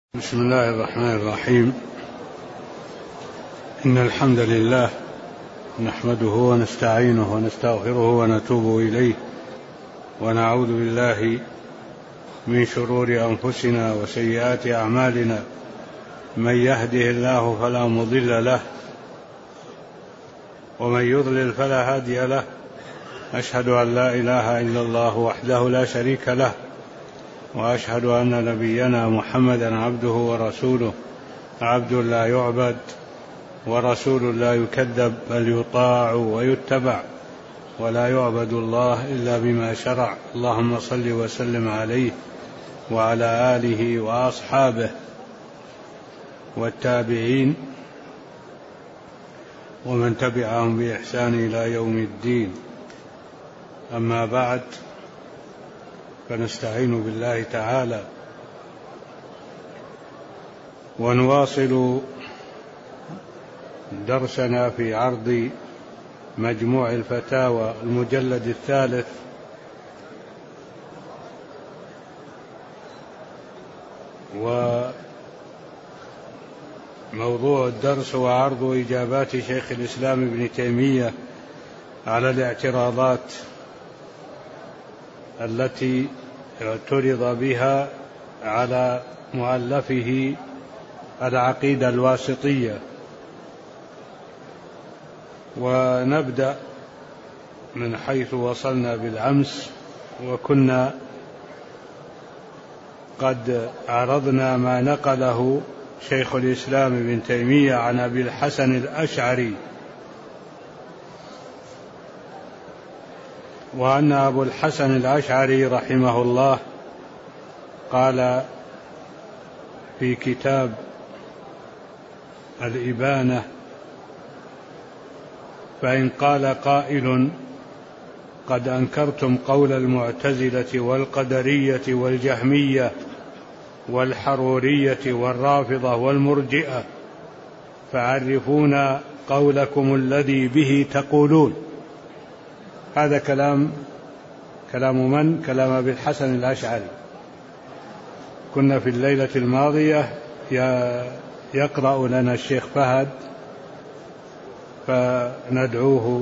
بسم الله الرحمن الرحيم. إن الحمد لله نحمده ونستعينه ونستغفره ونتوب إليه ونعوذ بالله من شرور أنفسنا وسيئات أعمالنا. من يهده الله فلا مضل له ومن يضلل فلا هادي له. أشهد أن لا إله إلا الله وحده لا شريك له، وأشهد أن نبينا محمدا عبده ورسوله، عبد لا يعبد ورسول لا يكذب، بل يطاع ويتبع، ولا يعبد الله إلا بما شرع. اللهم صل وسلم عليه وعلى آله وأصحابه والتابعين ومن تبعهم بإحسان إلى يوم الدين. أما بعد، فنستعين بالله تعالى ونواصل درسنا في عرض مجموع الفتاوى المجلد الثالث، وموضوع الدرس هو عرض إجابات شيخ الإسلام ابن تيمية على الاعتراضات التي اعترض بها على مؤلفه العقيدة الواسطية. ونبدأ من حيث وصلنا بالأمس، وكنا قد عرضنا ما نقله شيخ الإسلام ابن تيمية عن أبي الحسن الأشعري، وأن أبو الحسن الأشعري رحمه الله قال في كتاب الإبانة: فإن قال قائل قد أنكرتم قول المعتزلة والقدرية والجهمية والحرورية والرافضة والمرجئة، فعرفونا قولكم الذي به تقولون. هذا كلام من؟ كلام أبي الحسن الأشعري. كنا في الليلة الماضية يقرأ لنا الشيخ فهد، فندعوه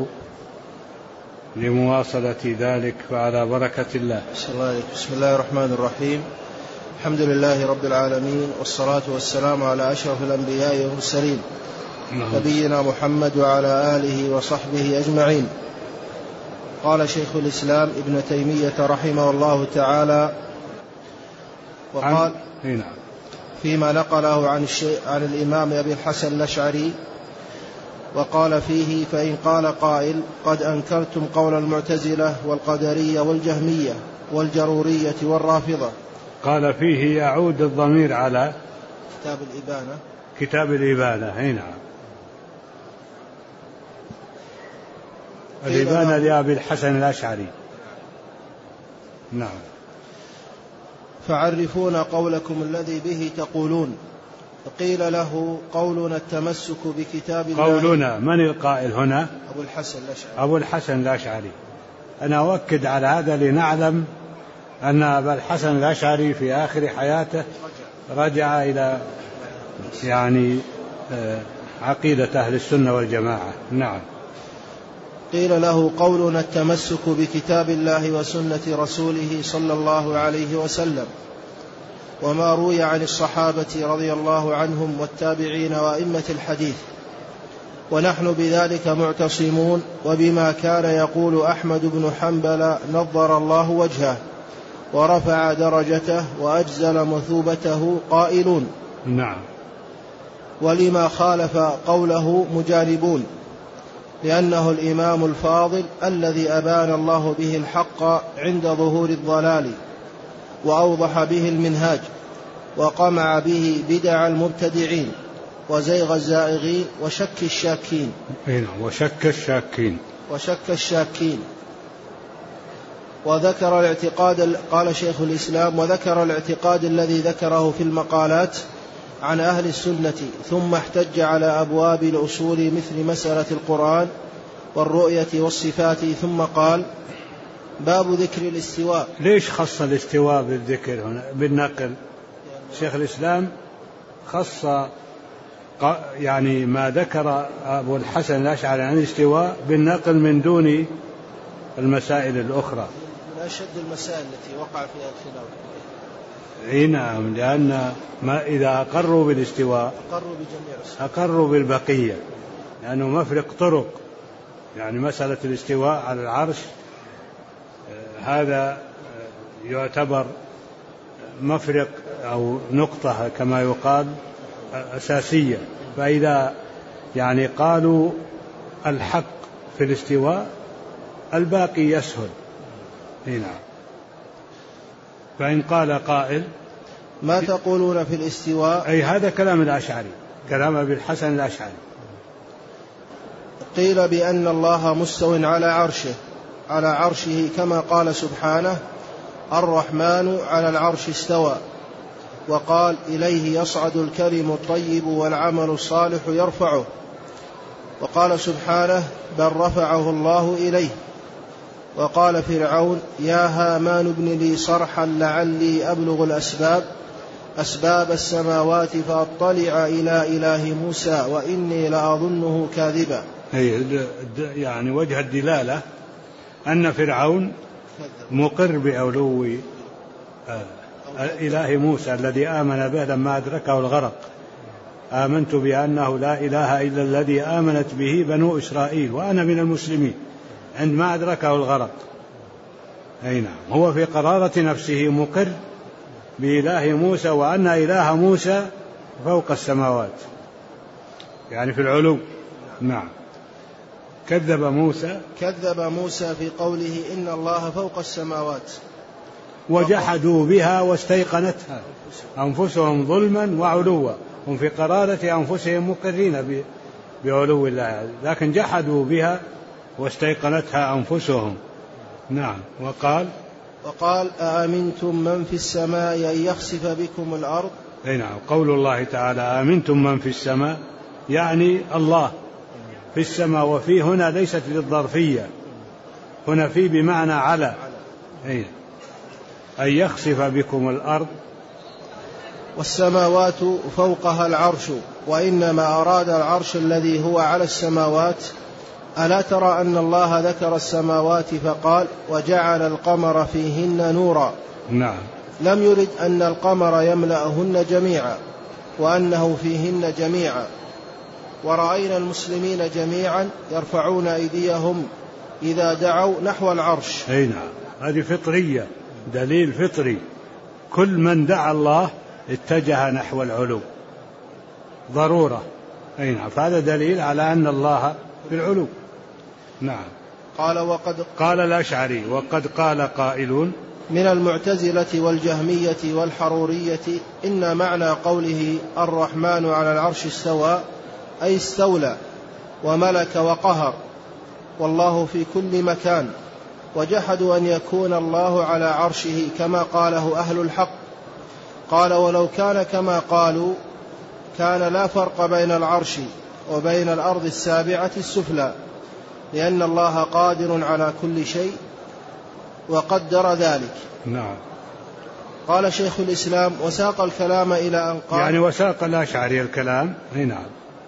لمواصلة ذلك، فعلى بركة الله. بسم الله الرحمن الرحيم. الحمد لله رب العالمين، والصلاة والسلام على أشرف الأنبياء والمرسلين، نبينا محمد وعلى آله وصحبه أجمعين. قال شيخ الإسلام ابن تيمية رحمه الله تعالى، وقال فيما نقله عن الإمام أبي الحسن الأشعري، وقال فيه: فإن قال قائل قد أنكرتم قول المعتزلة والقدرية والجهمية والجرورية والرافضة. قال فيه يعود الضمير على كتاب الإبانة. نعم، الإبانة لأبي الحسن الأشعري. نعم. فعرفون قولكم الذي به تقولون. فقيل له: قولنا التمسك بكتاب الله. قولنا من القائل هنا؟ أبو الحسن الأشعري. أنا أؤكد على هذا لنعلم أن أبا الحسن الأشعري في آخر حياته رجع إلى عقيدة أهل السنة والجماعة. نعم. قيل له: قولنا التمسك بكتاب الله وسنة رسوله صلى الله عليه وسلم، وما روي عن الصحابة رضي الله عنهم والتابعين وأئمة الحديث، ونحن بذلك معتصمون، وبما كان يقول أحمد بن حنبل نضر الله وجهه ورفع درجته وأجزل مثوبته قائلون. نعم. ولما خالف قوله مجانبون، لأنه الإمام الفاضل الذي أبان الله به الحق عند ظهور الضلال، وأوضح به المنهاج، وقمع به بدع المبتدعين وزيغ الزائغين وشك الشاكين. وذكر الاعتقاد، قال شيخ الإسلام: وذكر الاعتقاد الذي ذكره في المقالات عن أهل السنة، ثم احتج على أبواب الأصول مثل مسألة القرآن والرؤية والصفات، ثم قال: باب ذكر الاستواء. ليش خص الاستواء بالذكر هنا بالنقل؟ شيخ الإسلام خص يعني ما ذكر أبو الحسن الأشعري عن الاستواء بالنقل من دون المسائل الأخرى. من أشد المسائل التي وقع فيها الخلاف. نعم، لأن ما إذا أقروا بالاستواء أقروا بالبقية، لأنه مفرق طرق. يعني مسألة الاستواء على العرش هذا يعتبر مفرق أو نقطة كما يقال أساسية. فإذا يعني قالوا الحق في الاستواء الباقي يسهل. نعم. فإن قال قائل ما تقولون في الاستواء، أي هذا كلام الأشعري، كلام أبي الحسن الأشعري. قيل بأن الله مستو على عرشه كما قال سبحانه الرحمن على العرش استوى، وقال إليه يصعد الكلم الطيب والعمل الصالح يرفعه، وقال سبحانه بل رفعه الله إليه. وقال فرعون يا هامان ابن لي صرحا لعلي أبلغ أسباب السماوات فأطلع إلى إله موسى وإني لأظنه كاذبا. يعني وجه الدلالة أن فرعون مقر بعلو إله موسى الذي آمن به لما أدركه الغرق. آمنت بأنه لا إله إلا الذي آمنت به بنو إسرائيل وأنا من المسلمين عندما أدركه الغرق. أي نعم، هو في قرارة نفسه مقر بإله موسى وأن إله موسى فوق السماوات، يعني في العلو. نعم. كذب موسى في قوله إن الله فوق السماوات، وجحدوا بها واستيقنتها أنفسهم ظلما وعلوا. هم في قرارة أنفسهم مقرين بعلو الله، لكن جحدوا بها واستيقنتها أنفسهم. نعم. وقال أأمنتم من في السماء أن يخسف بكم الأرض. أي نعم. قول الله تعالى أأمنتم من في السماء يعني الله في السماء، وفي هنا ليست للظرفية، هنا في بمعنى على. أي أن يخسف بكم الأرض. والسماوات فوقها العرش، وإنما أراد العرش الذي هو على السماوات. ألا ترى أن الله ذكر السماوات فقال وجعل القمر فيهن نورا. نعم. لم يرد أن القمر يملأهن جميعا وأنه فيهن جميعا. ورأينا المسلمين جميعا يرفعون أيديهم إذا دعوا نحو العرش. أي نعم، هذه فطرية، دليل فطري. كل من دعا الله اتجه نحو العلو ضرورة. أي نعم، فهذا دليل على أن الله في العلو. نعم. قال الأشعري وقد قال قائلون من المعتزلة والجهمية والحرورية إن معنى قوله الرحمن على العرش استوى أي استولى وملك وقهر، والله في كل مكان، وجحدوا أن يكون الله على عرشه كما قاله أهل الحق. قال ولو كان كما قالوا كان لا فرق بين العرش وبين الأرض السابعة السفلى، لأن الله قادر على كل شيء وقدر ذلك. نعم. قال شيخ الإسلام وساق الكلام إلى أن قال، يعني وساق الأشعري الكلام. نعم.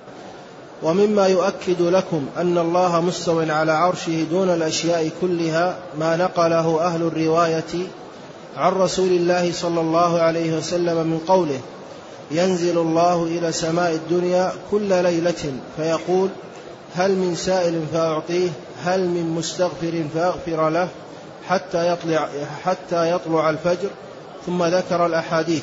ومما يؤكد لكم أن الله مستو على عرشه دون الأشياء كلها ما نقله أهل الرواية عن رسول الله صلى الله عليه وسلم من قوله ينزل الله إلى سماء الدنيا كل ليلة فيقول هل من سائل فأعطيه، هل من مستغفر فأغفر له، حتى يطلع الفجر، ثم ذكر الأحاديث.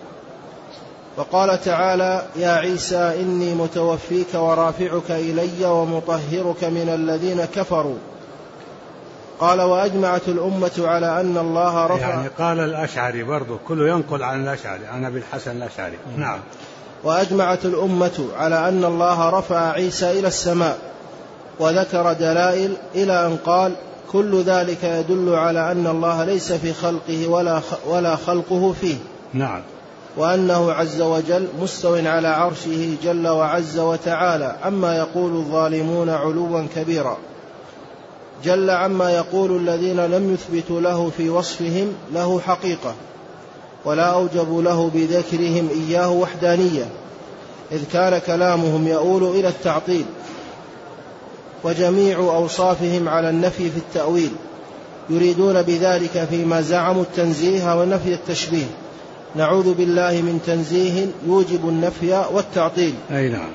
وقال تعالى يا عيسى إني متوفيك ورافعك إلي ومطهرك من الذين كفروا. قال وأجمعت الأمة على أن الله رفع، يعني قال الأشعري برضو، كله ينقل عن الأشعري، عن أبي الحسن الأشعري. نعم. وأجمعت الأمة على أن الله رفع عيسى إلى السماء، وذكر دلائل إلى أن قال كل ذلك يدل على أن الله ليس في خلقه ولا خلقه فيه. نعم. وأنه عز وجل مستو على عرشه جل وعز وتعالى عما يقول الظالمون علوا كبيرا، جل عما يقول الذين لم يثبتوا له في وصفهم له حقيقة. ولا أوجبوا له بذكرهم إياه وحدانية، إذ كان كلامهم يؤول إلى التعطيل، وجميع أوصافهم على النفي في التأويل، يريدون بذلك فيما زعموا التنزيه ونفي التشبيه. نعوذ بالله من تنزيه يوجب النفي والتعطيل. أي نعم.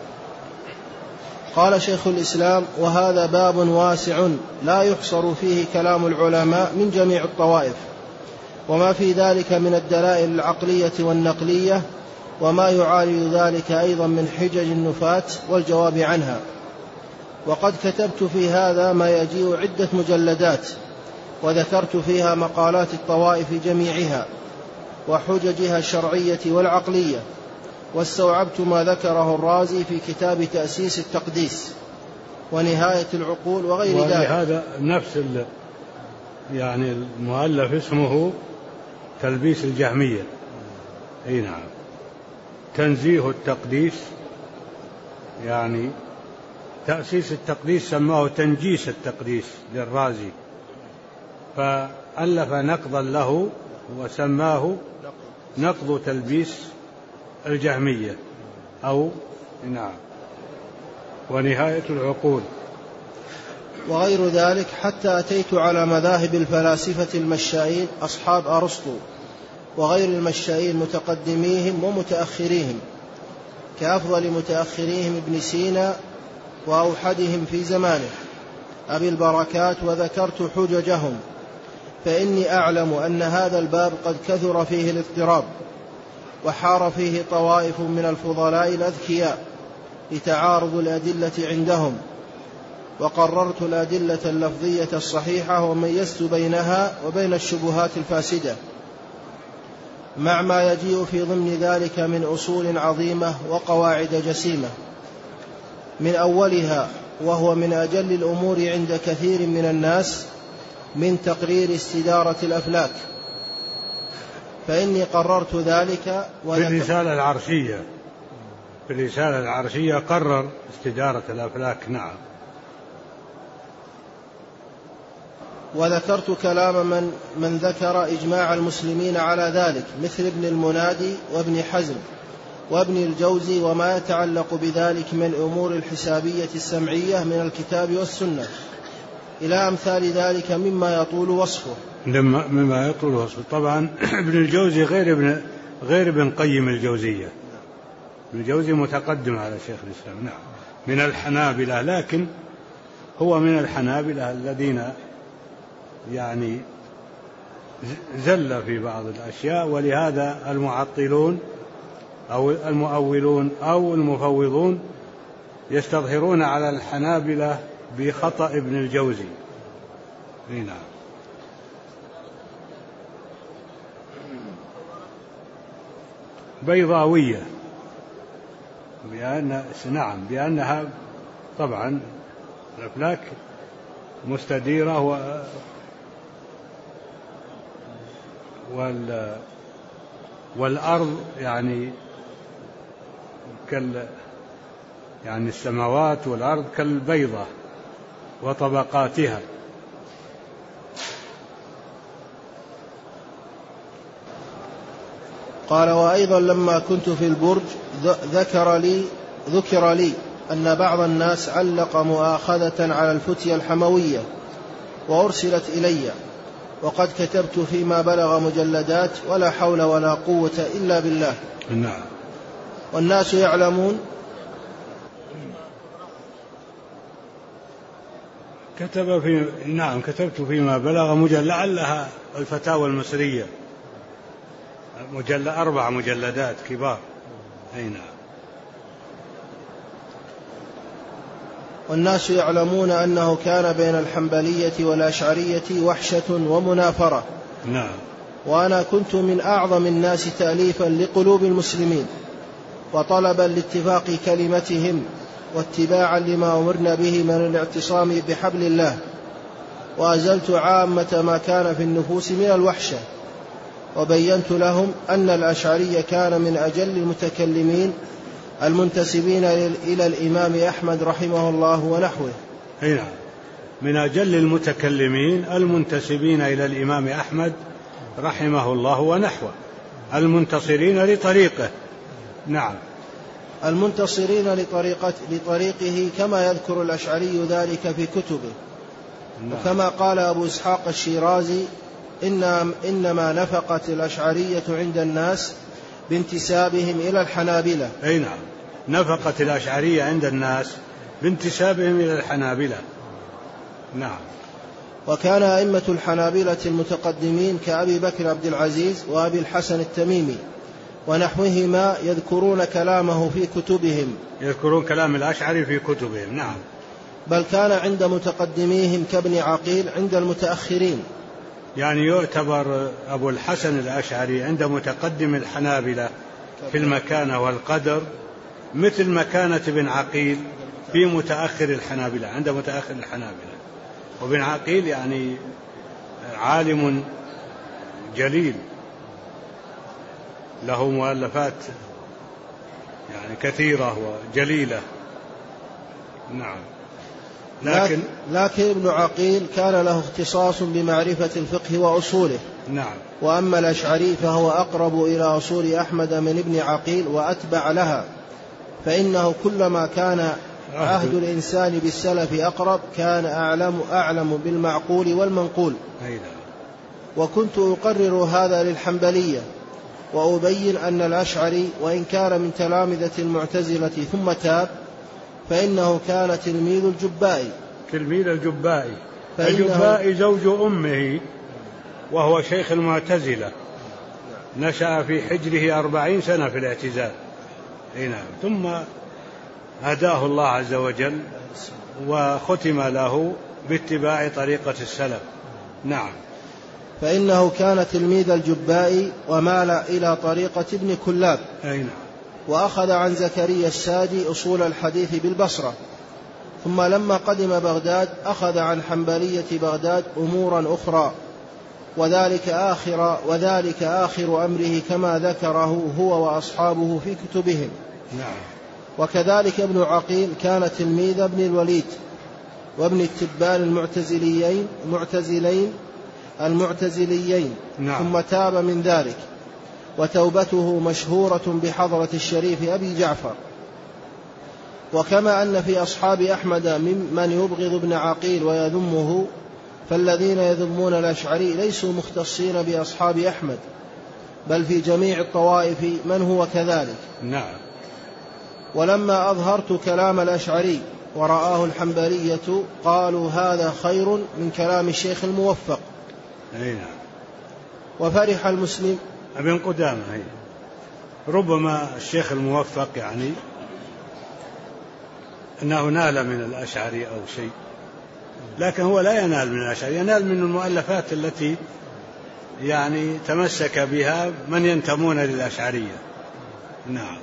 قال شيخ الإسلام: وهذا باب واسع لا يحصر فيه كلام العلماء من جميع الطوائف، وما في ذلك من الدلائل العقلية والنقلية، وما يعارض ذلك أيضا من حجج النفاة والجواب عنها. وقد كتبت في هذا ما يجيء عدة مجلدات، وذكرت فيها مقالات الطوائف جميعها وحججها الشرعية والعقلية، واستوعبت ما ذكره الرازي في كتاب تأسيس التقديس ونهاية العقول وغير ذلك. ولهذا نفس يعني المؤلف اسمه تلبيس الجهمية. أي نعم. تنزيه التقديس، يعني تأسيس التقديس سماه تنجيس التقديس للرازي، فألف نقضا له وسماه نقض تلبيس الجهمية أو نعم ونهاية العقول وغير ذلك، حتى أتيت على مذاهب الفلاسفة المشائين أصحاب أرسطو وغير المشائين متقدميهم ومتأخريهم، كأفضل متأخريهم ابن سينا وأوحدهم في زمانه أبي البركات، وذكرت حججهم، فإني أعلم أن هذا الباب قد كثر فيه الاضطراب، وحار فيه طوائف من الفضلاء الأذكياء لتعارض الأدلة عندهم، وقررت الأدلة اللفظية الصحيحة وميزت بينها وبين الشبهات الفاسدة، مع ما يجيء في ضمن ذلك من أصول عظيمة وقواعد جسيمة، من أولها وهو من أجل الأمور عند كثير من الناس من تقرير استدارة الأفلاك، فإني قررت ذلك. في الرسالة العرشية قرر استدارة الأفلاك. نعم. وذكرت كلام من ذكر إجماع المسلمين على ذلك، مثل ابن المنادي وابن حزم وابن الجوزي، وما يتعلق بذلك من الأمور الحسابية السمعية من الكتاب والسنة، إلى أمثال ذلك مما يطول وصفه. طبعا ابن الجوزي غير ابن قيم الجوزية. ابن الجوزي متقدم على شيخ الإسلام، نعم، من الحنابلة، لكن هو من الحنابلة الذين يعني زل في بعض الأشياء، ولهذا المعطلون أو المؤولون أو المفوضون يستظهرون على الحنابلة بخطأ ابن الجوزي. نعم. بيضاوية، بأنها طبعا الأفلاك مستديرة والأرض يعني يعني السماوات والأرض كالبيضة وطبقاتها. قال: وأيضا لما كنت في البرج ذكر لي أن بعض الناس علق مؤاخذة على الفتية الحموية وأرسلت إلي، وقد كتبت فيما بلغ مجلدات، ولا حول ولا قوة إلا بالله. نعم. والناس يعلمون. كتبت فيما بلغ لعلها الفتاوى المصرية، 4 مجلدات كبار. أي نعم. والناس يعلمون أنه كان بين الحنبلية والأشعرية وحشة ومنافرة. نعم. وأنا كنت من أعظم الناس تأليفا لقلوب المسلمين، وطلبا لاتفاق كلمتهم، واتباعا لما أمرنا به من الاعتصام بحبل الله، وأزلت عامة ما كان في النفوس من الوحشة، وبينت لهم أن الأشعري كان من أجل المتكلمين المنتسبين إلى الإمام أحمد رحمه الله ونحوه. نعم، من أجل المتكلمين المنتسبين إلى الإمام أحمد رحمه الله ونحوه. المنتصرين لطريقه. نعم. المنتصرين لطريقه كما يذكر الأشعري ذلك في كتبه. نعم. وكما قال أبو إسحاق الشيرازي إنما نفقت الأشعرية عند الناس بانتسابهم إلى الحنابلة. أي نعم، نفقت الأشعرية عند الناس بانتسابهم إلى الحنابلة. نعم. وكان أئمة الحنابلة المتقدمين كأبي بكر عبد العزيز وأبي الحسن التميمي ونحوهما يذكرون كلامه في كتبهم، يذكرون كلام الأشعري في كتبهم. نعم. بل كان عند متقدميهم كابن عقيل عند المتأخرين. يعني يعتبر أبو الحسن الأشعري عند متقدم الحنابلة في المكانة والقدر مثل مكانة ابن عقيل في متأخر الحنابلة، عند متأخر الحنابلة. وابن عقيل يعني عالم جليل له مؤلفات يعني كثيرة وجليلة. نعم. لكن ابن عقيل كان له اختصاص بمعرفة الفقه وأصوله. نعم. وأما الأشعري فهو أقرب إلى أصول أحمد من ابن عقيل وأتبع لها، فإنه كلما كان عهد الإنسان بالسلف أقرب كان أعلم بالمعقول والمنقول. وكنت أقرر هذا للحنبلية وأبين أن الأشعري وإن كان من تلامذة المعتزلة ثم تاب فإنه كان تلميذ الجبائي. تلميذ الجبائي. الجبائي زوج أمه وهو شيخ المعتزلة، نشأ في حجره 40 سنة في الاعتزال. نعم. ثم هداه الله عز وجل وختم له باتباع طريقة السلف. نعم. فإنه كان تلميذ الجبائي ومال إلى طريقة ابن كلاب. نعم. وأخذ عن زكريا الساجي أصول الحديث بالبصرة، ثم لما قدم بغداد أخذ عن حنبلية بغداد أمورا أخرى، وذلك آخر أمره كما ذكره هو وأصحابه في كتبهم. نعم. وكذلك ابن عقيل كان تلميذ ابن الوليد وابن التبان المعتزليين. نعم. ثم تاب من ذلك، وتوبته مشهورة بحضرة الشريف أبي جعفر. وكما أن في أصحاب أحمد ممن يبغض ابن عقيل ويذمه، فالذين يذمون الأشعري ليسوا مختصين بأصحاب أحمد، بل في جميع الطوائف من هو كذلك. نعم. ولما أظهرت كلام الأشعري ورآه الحنبلية قالوا هذا خير من كلام الشيخ الموفق. نعم. وفرح المسلم ابن قدامة. ربما الشيخ الموفق يعني أنه نال من الأشعري أو شيء، لكن هو لا ينال من الأشعري، ينال من المؤلفات التي يعني تمسك بها من ينتمون للأشعرية. نعم.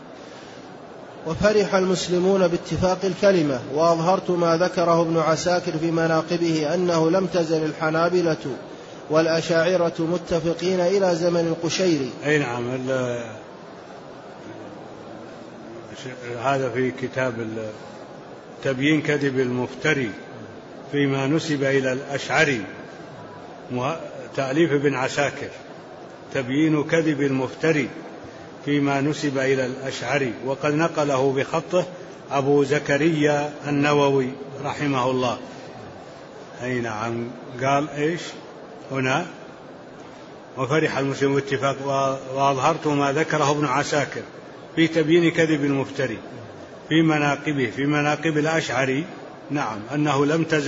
وفرح المسلمون باتفاق الكلمة، وأظهرت ما ذكره ابن عساكر في مناقبه أنه لم تزل الحنابلة والأشاعرة متفقين إلى زمن القشيري. أي نعم. هذا في كتاب تبيين كذب المفتري فيما نسب إلى الأشعري، تأليف ابن عساكر، تبيين كذب المفتري فيما نسب إلى الأشعري، وقد نقله بخطه أبو زكريا النووي رحمه الله. أي نعم. قال إيش هنا؟ وفرح المسلم باتفاق وأظهرت ما ذكره ابن عساكر في تبيين كذب المفتري في مناقبه، في مناقب الأشعري. نعم. أنه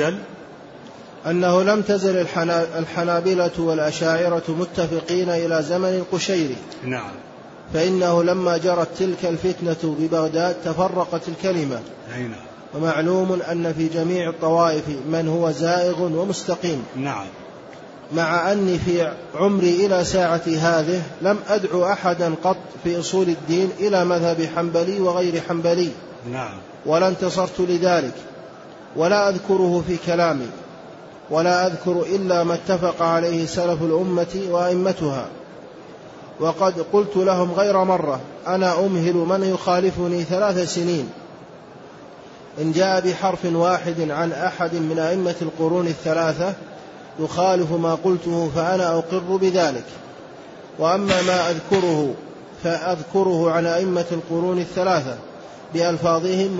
لم تزل الحنابلة والأشاعرة متفقين إلى زمن القشيري. نعم. فإنه لما جرت تلك الفتنة ببغداد تفرقت الكلمة. نعم. ومعلوم أن في جميع الطوائف من هو زائغ ومستقيم. نعم. مع أني في عمري إلى ساعة هذه لم أدعو أحدا قط في أصول الدين إلى مذهب حنبلي وغير حنبلي. نعم. ولا انتصرت لذلك، ولا أذكره في كلامي، ولا أذكر إلا ما اتفق عليه سلف الأمة وأئمتها. وقد قلت لهم غير مرة أنا أمهل من يخالفني 3 سنين، إن جاء بحرف واحد عن أحد من أئمة القرون 3 يخالف ما قلته فأنا أقر بذلك، وأما ما أذكره فأذكره عن أئمة القرون الثلاثة بألفاظهم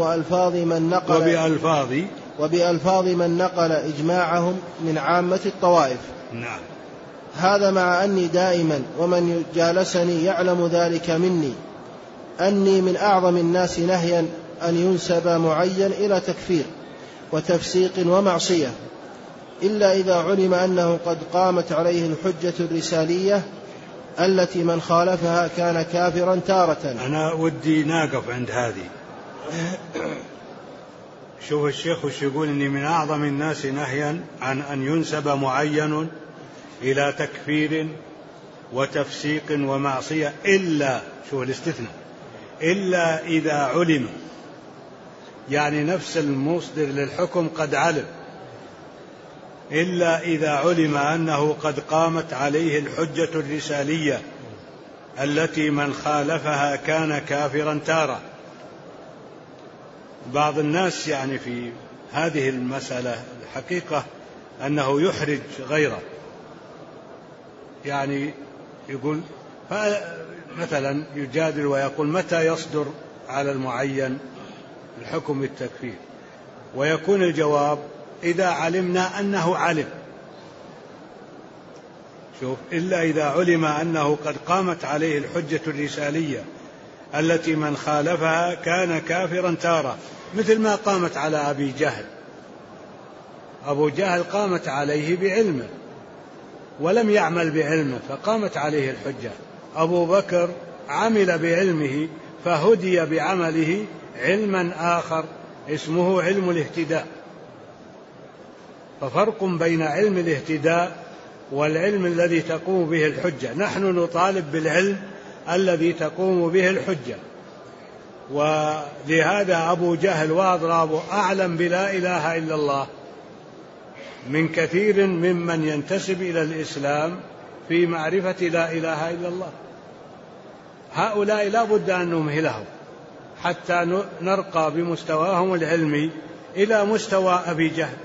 وبألفاظ من نقل إجماعهم من عامة الطوائف. نعم. هذا مع أني دائما ومن جالسني يعلم ذلك مني أني من أعظم الناس نهيا أن ينسب معين إلى تكفير وتفسيق ومعصية، إلا إذا علم أنه قد قامت عليه الحجة الرسالية التي من خالفها كان كافرا تارة. أنا ودي ناقف عند هذه. شوف الشيخ وش يقول، إني من أعظم الناس نهيا عن أن ينسب معين إلى تكفير وتفسيق ومعصية، إلا، شوف الاستثناء، إلا إذا علم، يعني نفس المصدر للحكم قد علم، إلا إذا علم أنه قد قامت عليه الحجة الرسالية التي من خالفها كان كافرا تارة. بعض الناس يعني في هذه المسألة الحقيقة أنه يحرج غيره، يعني يقول مثلا يجادل ويقول متى يصدر على المعين الحكم بالتكفير، ويكون الجواب إذا علمنا أنه علم. شوف، إلا إذا علم أنه قد قامت عليه الحجة الرسالية التي من خالفها كان كافرا تارة، مثل ما قامت على أبي جهل. أبو جهل قامت عليه بعلمه ولم يعمل بعلمه فقامت عليه الحجة. أبو بكر عمل بعلمه فهدي بعمله علما آخر اسمه علم الاهتداء. ففرق بين علم الاهتداء والعلم الذي تقوم به الحجة. نحن نطالب بالعلم الذي تقوم به الحجة، ولهذا أبو جهل وأضرابه أعلم بلا إله إلا الله من كثير ممن ينتسب إلى الإسلام في معرفة لا إله إلا الله. هؤلاء لا بد أن نمهلهم حتى نرقى بمستواهم العلمي إلى مستوى أبي جهل.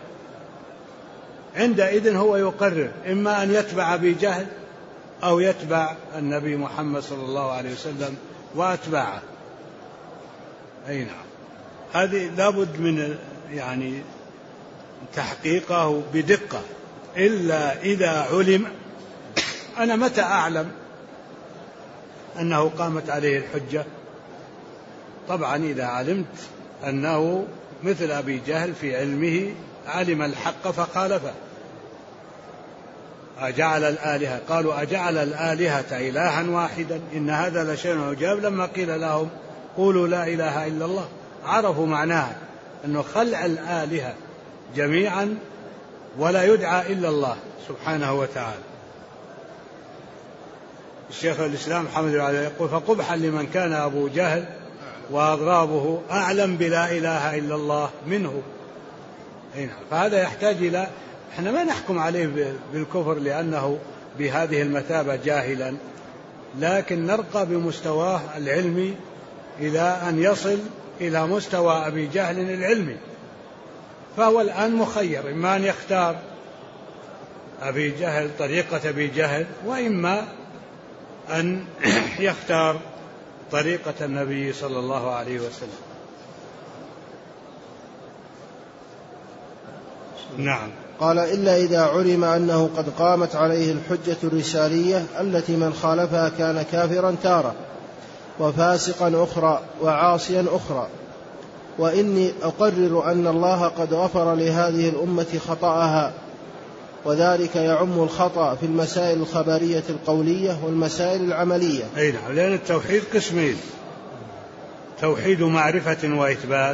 عندئذ هو يقرر إما أن يتبع أبي جهل أو يتبع النبي محمد صلى الله عليه وسلم وأتباعه. أي نعم، هذه لابد من يعني تحقيقه بدقة. إلا إذا علم. أنا متى أعلم أنه قامت عليه الحجة؟ طبعا إذا علمت أنه مثل أبي جهل في علمه علم الحق فخالفه. أجعل الآلهة، قالوا أجعل الآلهة إلها واحدا إن هذا لشيء عجاب. لما قيل لهم قولوا لا إله إلا الله عرفوا معناها، أنه خلع الآلهة جميعا ولا يدعى إلا الله سبحانه وتعالى. الشيخ الإسلام محمد بن عبد الوهاب يقول فقبحا لمن كان أبو جهل وأضرابه أعلم بلا إله إلا الله منه. فهذا يحتاج إلى، احنا ما نحكم عليه بالكفر لأنه بهذه المثابة جاهلا، لكن نرقى بمستواه العلمي إلى أن يصل إلى مستوى أبي جهل العلمي. فهو الآن مخير، إما أن يختار أبي جهل طريقة أبي جهل، وإما أن يختار طريقة النبي صلى الله عليه وسلم. نعم. قال إلا إذا علم أنه قد قامت عليه الحجة الرسالية التي من خالفها كان كافرا تارة وفاسقا أخرى وعاصيا أخرى. وإني أقرر أن الله قد غفر لهذه الأمة خطأها، وذلك يعم الخطأ في المسائل الخبرية القولية والمسائل العملية. أي نعم، لأن التوحيد قسمين: توحيد معرفة وإثبات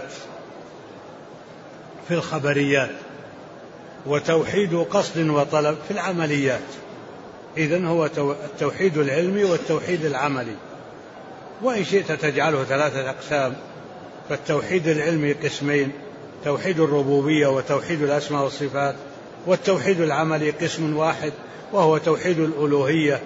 في الخبريات، وتوحيد قصد وطلب في العمليات. إذن هو التوحيد العلمي والتوحيد العملي، وإن شئت تجعله 3 أقسام. فالتوحيد العلمي قسمين: توحيد الربوبية وتوحيد الأسماء والصفات. والتوحيد العملي قسم واحد وهو توحيد الألوهية،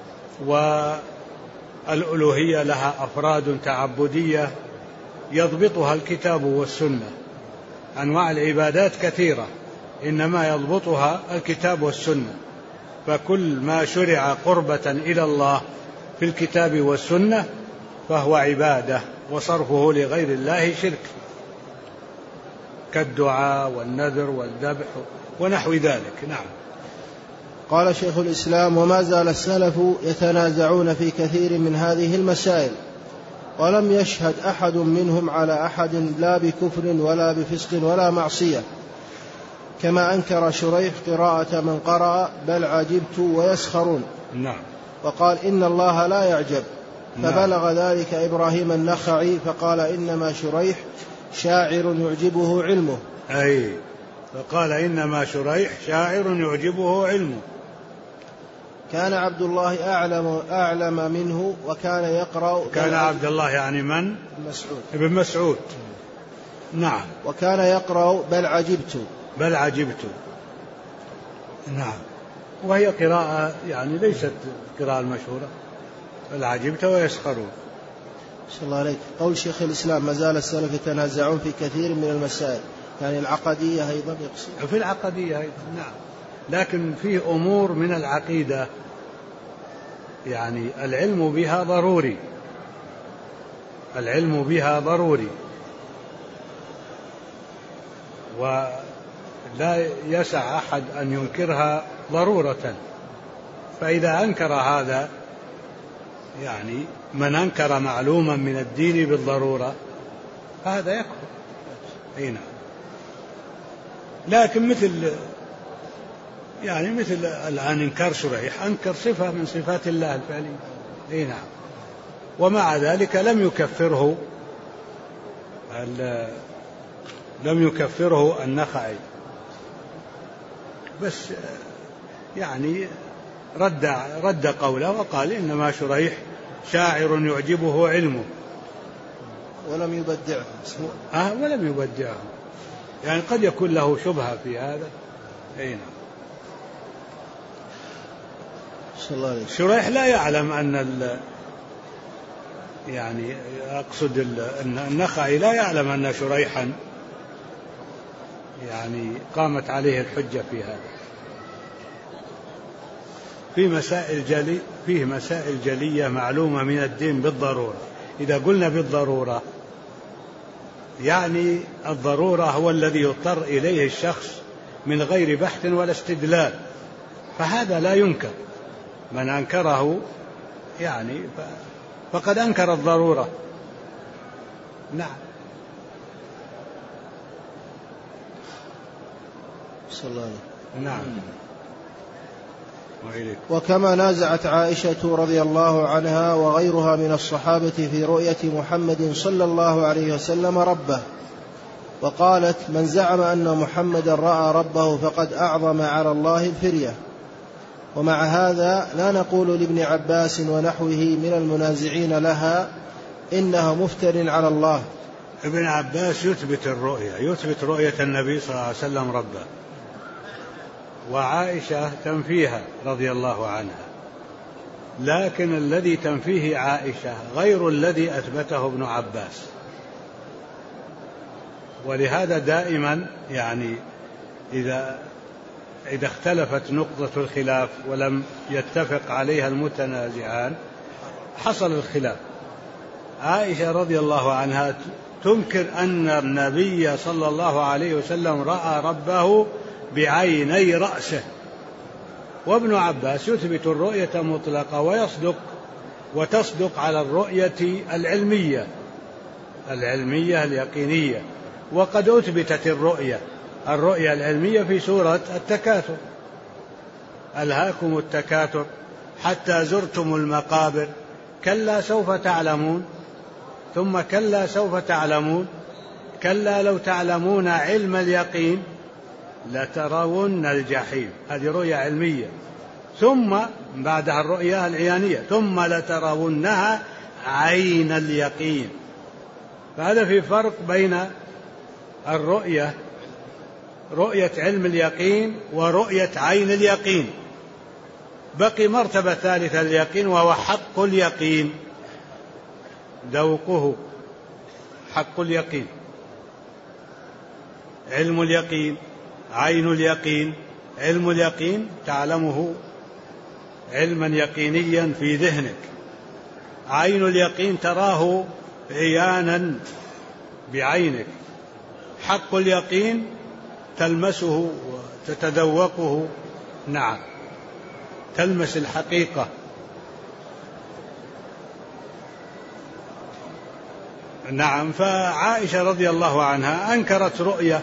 والألوهية لها أفراد تعبدية يضبطها الكتاب والسنة. أنواع العبادات كثيرة إنما يضبطها الكتاب والسنة. فكل ما شرع قربة إلى الله في الكتاب والسنة فهو عبادة، وصرفه لغير الله شرك، كالدعاء والنذر والذبح ونحو ذلك. نعم. قال شيخ الإسلام: وما زال السلف يتنازعون في كثير من هذه المسائل، ولم يشهد أحد منهم على أحد لا بكفر ولا بفسق ولا معصية، كما أنكر شريح قراءة من قرأ بل عجبت ويسخرون. نعم. وقال إن الله لا يعجب، فبلغ ذلك إبراهيم النخعي فقال إنما شريح شاعر يعجبه علمه. أي، فقال إنما شريح شاعر يعجبه علمه. كان عبد الله أعلم منه وكان يقرأ. كان عبد الله يعني من؟ مسعود. ابن مسعود. نعم. وكان يقرأ بل عجبت. بل عجبت. نعم. وهي قراءة يعني ليست قراءة المشهورة، بل عجبت ويسخرون. صلى الله عليك. قول شيخ الإسلام: ما زال السلف يتنازعون في كثير من المسائل، يعني العقدية أيضا يقصد. في العقدية أيضا. نعم. لكن فيه أمور من العقيدة يعني العلم بها ضروري، العلم بها ضروري، ولا يسع أحد أن ينكرها ضرورة. فإذا أنكر هذا يعني من أنكر معلوما من الدين بالضرورة فهذا يكفر. هنا لكن مثل الآن إنكار شريح، أنكر صفة من صفات الله الفعلية. هنا ومع ذلك لم يكفره النخعي، بس يعني رد قوله وقال إنما شريح شاعر يعجبه علمه، ولم يبدعه. ولم يبدعه، يعني قد يكون له شبهة في هذا. أين شريح لا يعلم أن يعني أقصد النخعي لا يعلم أن شريحا يعني قامت عليه الحجة في هذا. فيه مسائل جلية معلومة من الدين بالضرورة. إذا قلنا بالضرورة يعني الضرورة هو الذي يضطر إليه الشخص من غير بحث ولا استدلال، فهذا لا ينكر. من أنكره يعني فقد أنكر الضرورة. نعم. صلى الله عليه. نعم. وكما نازعت عائشة رضي الله عنها وغيرها من الصحابة في رؤية محمد صلى الله عليه وسلم ربه، وقالت: من زعم أن محمدا رأى ربه فقد أعظم على الله الفرية. ومع هذا لا نقول لابن عباس ونحوه من المنازعين لها إنه مفتر على الله. ابن عباس يثبت رؤية النبي صلى الله عليه وسلم ربه، وعائشة تنفيها رضي الله عنها، لكن الذي تنفيه عائشة غير الذي أثبته ابن عباس. ولهذا دائما يعني إذا اختلفت نقطة الخلاف ولم يتفق عليها المتنازعان حصل الخلاف. عائشة رضي الله عنها تنكر أن النبي صلى الله عليه وسلم رأى ربه بعيني رأسه، وابن عباس يثبت الرؤية مطلقة وتصدق على الرؤية العلمية اليقينية. وقد أثبتت الرؤية العلمية في سورة التكاثر: ألهاكم التكاثر حتى زرتم المقابر كلا سوف تعلمون ثم كلا سوف تعلمون كلا لو تعلمون علم اليقين لترون الجحيم. هذه رؤية علمية. ثم بعدها الرؤية العيانية: ثم لترونها عين اليقين. فهذا في فرق بين رؤية علم اليقين ورؤية عين اليقين. بقي مرتبة ثالثة اليقين، وهو حق اليقين، ذوقه حق اليقين. علم اليقين، عين اليقين. علم اليقين تعلمه علما يقينيا في ذهنك، عين اليقين تراه عيانا بعينك، حق اليقين تلمسه وتتذوقه، نعم، تلمس الحقيقة. نعم. فعائشة رضي الله عنها أنكرت رؤية،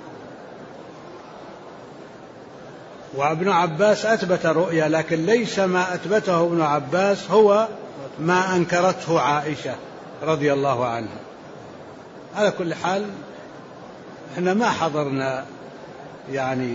وابن عباس أثبت رؤية، لكن ليس ما أثبته ابن عباس هو ما أنكرته عائشة رضي الله عنها. على كل حال احنا ما حضرنا يعني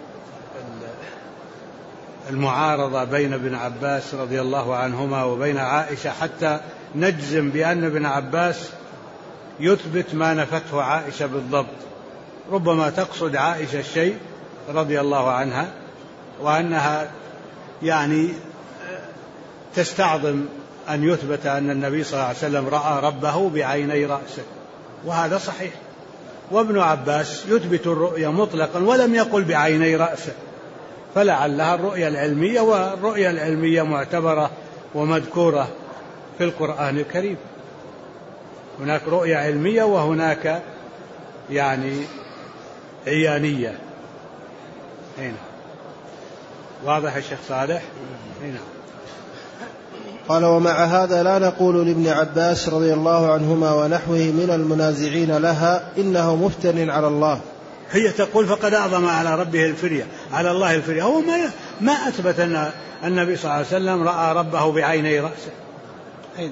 المعارضة بين ابن عباس رضي الله عنهما وبين عائشة حتى نجزم بأن ابن عباس يثبت ما نفته عائشة بالضبط. ربما تقصد عائشة الشيء رضي الله عنها، وأنها يعني تستعظم أن يثبت أن النبي صلى الله عليه وسلم رأى ربه بعيني رأسه، وهذا صحيح. وابن عباس يثبت الرؤيا مطلقا ولم يقل بعيني رأسه، فلعلها الرؤيا العلمية، والرؤيا العلمية معتبرة ومذكورة في القرآن الكريم. هناك رؤيا علمية وهناك يعني عيانية. هنا واضح يا شيخ صالح؟ هنا قال: ومع هذا لا نقول لابن عباس رضي الله عنهما ونحوه من المنازعين لها إنه مفتر على الله. هي تقول فقد أعظم على ربه الفرية، على الله الفرية. هو ما أثبت أن النبي صلى الله عليه وسلم رأى ربه بعيني رأسه. هنا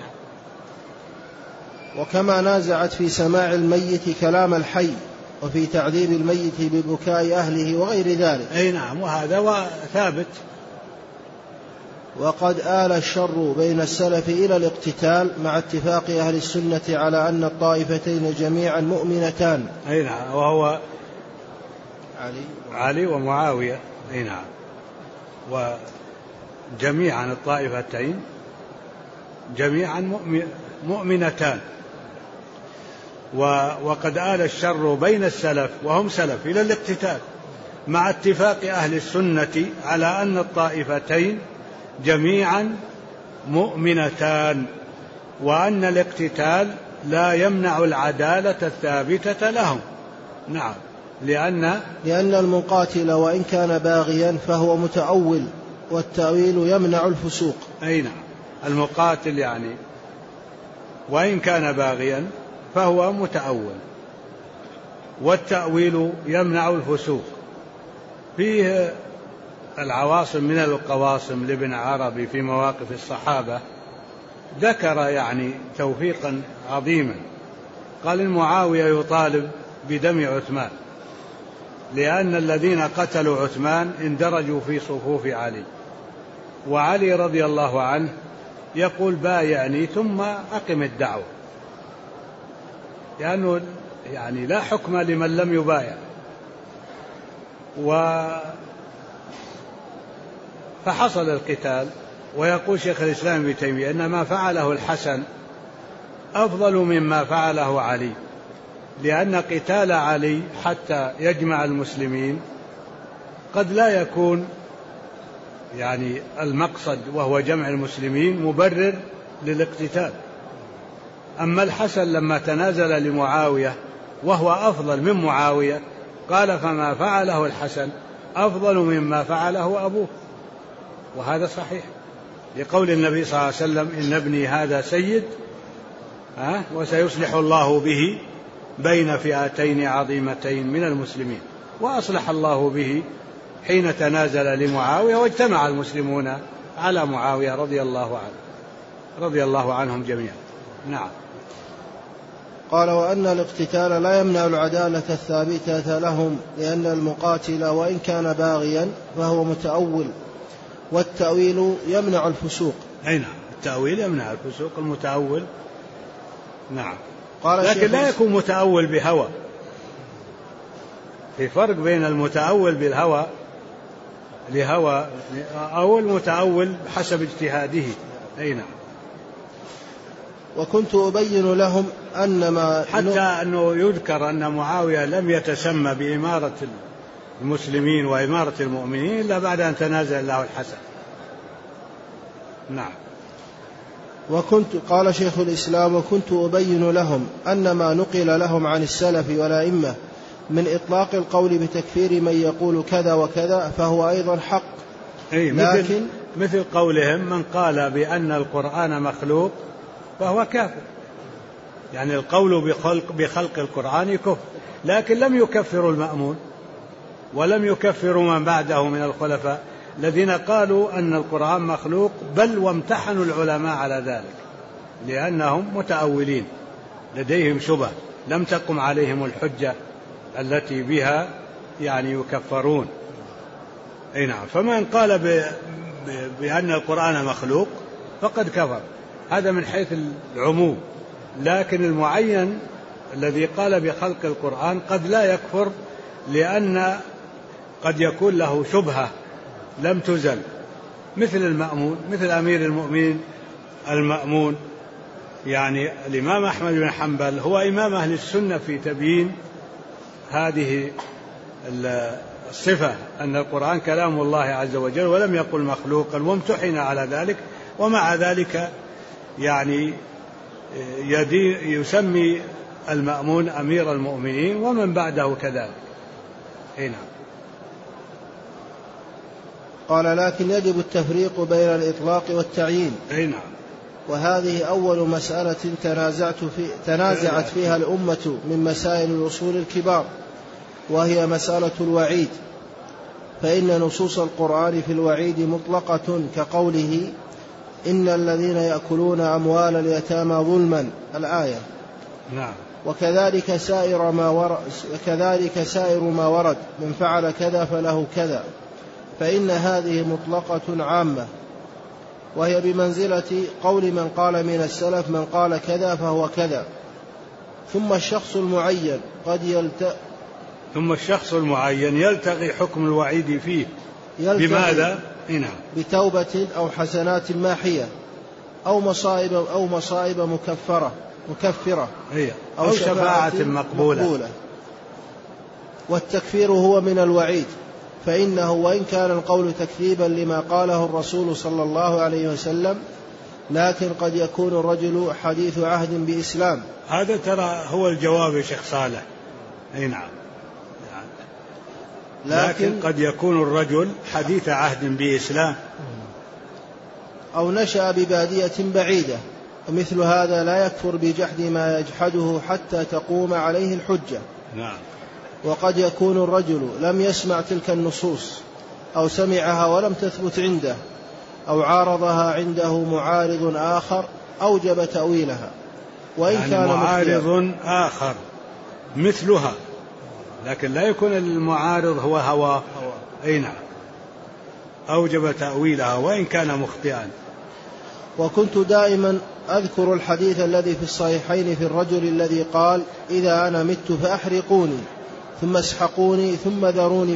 وكما نازعت في سماع الميت كلام الحي، وفي تعذيب الميت ببكاء أهله وغير ذلك. أي نعم، وهذا ثابت. وقد آل الشر بين السلف إلى الاقتتال مع اتفاق أهل السنة على أن الطائفتين جميعا مؤمنتان. أي نعم، وهو علي ومعاوية. أي نعم، وجميعا الطائفتين جميعا مؤمنتان. وقد آل الشر بين السلف وهم سلف إلى الاقتتال مع اتفاق أهل السنة على أن الطائفتين جميعا مؤمنتان، وأن الاقتتال لا يمنع العدالة الثابتة لهم. نعم، لأن المقاتل وإن كان باغيا فهو متأول، والتأويل يمنع الفسوق. أي نعم، المقاتل يعني وإن كان باغيا فهو متأول، والتأويل يمنع الفسوق. فيه العواصم من القواصم لابن عربي في مواقف الصحابة ذكر يعني توفيقا عظيما. قال: المعاوية يطالب بدم عثمان، لأن الذين قتلوا عثمان اندرجوا في صفوف علي، وعلي رضي الله عنه يقول: بايعني ثم أقم الدعوة، لأنه يعني لا حكم لمن لم يبايع. فحصل القتال. ويقول شيخ الإسلام ابن تيمية إن ما فعله الحسن أفضل مما فعله علي، لأن قتال علي حتى يجمع المسلمين قد لا يكون يعني المقصد وهو جمع المسلمين مبرر للاقتتال. أما الحسن لما تنازل لمعاوية وهو أفضل من معاوية قال: فما فعله الحسن أفضل مما فعله أبوه. وهذا صحيح، لقول النبي صلى الله عليه وسلم: إن ابني هذا سيد وسيصلح الله به بين فئتين عظيمتين من المسلمين. وأصلح الله به حين تنازل لمعاوية، واجتمع المسلمون على معاوية رضي الله عنهم جميعا. نعم. قال: وأن الاقتتال لا يمنع العدالة الثابتة لهم، لأن المقاتل وإن كان باغيا فهو متأول، والتأويل يمنع الفسوق. أي نعم، التأويل يمنع الفسوق، المتأول. نعم. لكن لا يكون متأول بهوى. في فرق بين المتأول بالهوى لهوى أو المتأول حسب اجتهاده. أي نعم. وكنت أبين لهم أن ما حتى أنه يذكر أن معاوية لم يتسمى بإمارة المسلمين وإمارة المؤمنين إلا بعد أن تنازل له الحسن. نعم. قال شيخ الإسلام: وكنت أبين لهم أن ما نقل لهم عن السلف والأئمة من إطلاق القول بتكفير من يقول كذا وكذا فهو أيضا حق. لكن مثل قولهم: من قال بأن القرآن مخلوق فهو كافر. يعني القول بخلق القرآن كفر، لكن لم يكفروا المأمون ولم يكفروا من بعده من الخلفاء الذين قالوا أن القرآن مخلوق، بل وامتحنوا العلماء على ذلك لأنهم متأولين لديهم شبه لم تقم عليهم الحجة التي بها يعني يكفرون. نعم. فمن قال بأن القرآن مخلوق فقد كفر، هذا من حيث العموم. لكن المعين الذي قال بخلق القرآن قد لا يكفر، لأن قد يكون له شبهة لم تزل، مثل المأمون، مثل أمير المؤمنين المأمون. يعني الإمام أحمد بن حنبل هو إمام أهل السنة في تبيين هذه الصفة أن القرآن كلام الله عز وجل ولم يقل مخلوقا، وامتحن على ذلك، ومع ذلك يعني يسمي المأمون أمير المؤمنين ومن بعده كذلك. نعم. قال: لكن يجب التفريق بين الإطلاق والتعيين. نعم. وهذه أول مسألة تنازعت فيها الأمة من مسائل الأصول الكبار، وهي مسألة الوعيد. فإن نصوص القرآن في الوعيد مطلقة، كقوله: إن الذين يأكلون أموال اليتامى ظلما، الآية. نعم. وكذلك سائر ما ورد من فعل كذا فله كذا، فإن هذه مطلقة عامة، وهي بمنزلة قول من قال من السلف: من قال كذا فهو كذا. ثم الشخص المعين يلتقي حكم الوعيد فيه. بماذا؟ بتوبة أو حسنات ماحية أو مصائب مكفرة أو شفاعة مقبولة. والتكفير هو من الوعيد، فإنه وإن كان القول تكذيبا لما قاله الرسول صلى الله عليه وسلم، لكن قد يكون الرجل حديث عهد بإسلام. هذا ترى هو الجواب يا شيخ صالح. نعم. لكن قد يكون الرجل حديث عهد بإسلام أو نشأ ببادية بعيدة، ومثل هذا لا يكفر بجحد ما يجحده حتى تقوم عليه الحجة. نعم. وقد يكون الرجل لم يسمع تلك النصوص، أو سمعها ولم تثبت عنده، أو عارضها عنده معارض آخر أوجب تأويلها، وإن كان معارض آخر مثلها، لكن لا يكون المعارض هو هواه. نعم. أوجب تأويلها وإن كان مخطئا. وكنت دائما أذكر الحديث الذي في الصحيحين في الرجل الذي قال: إذا أنا مت فأحرقوني ثم اسحقوني ثم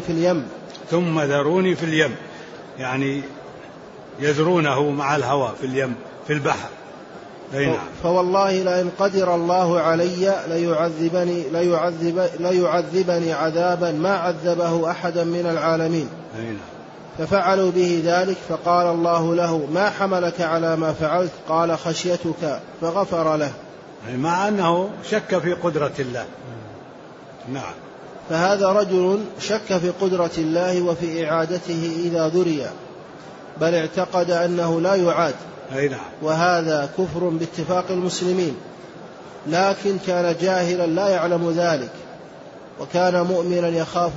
ذروني في اليم. يعني يذرونه مع الهواء في اليم في البحر. فوالله لئن قدر الله علي ليعذبني عذابا ما عذبه أحدا من العالمين. ففعلوا به ذلك، فقال الله له: ما حملك على ما فعلت؟ قال: خشيتك، فغفر له. مع أنه شك في قدرة الله. نعم. فهذا رجل شك في قدرة الله وفي إعادته إذا ذري، بل اعتقد أنه لا يعاد. وهذا كفر باتفاق المسلمين، لكن كان جاهلا لا يعلم ذلك، وكان مؤمنا يخاف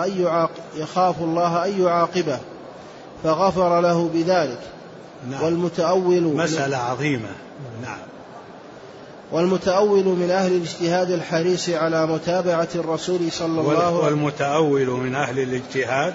الله أن يعاقبه، فغفر له بذلك. نعم. والمتأول مسألة عظيمة. نعم. والمتأول من أهل الاجتهاد الحريص على متابعة الرسول صلى الله عليه وسلم. والمتأول من أهل الاجتهاد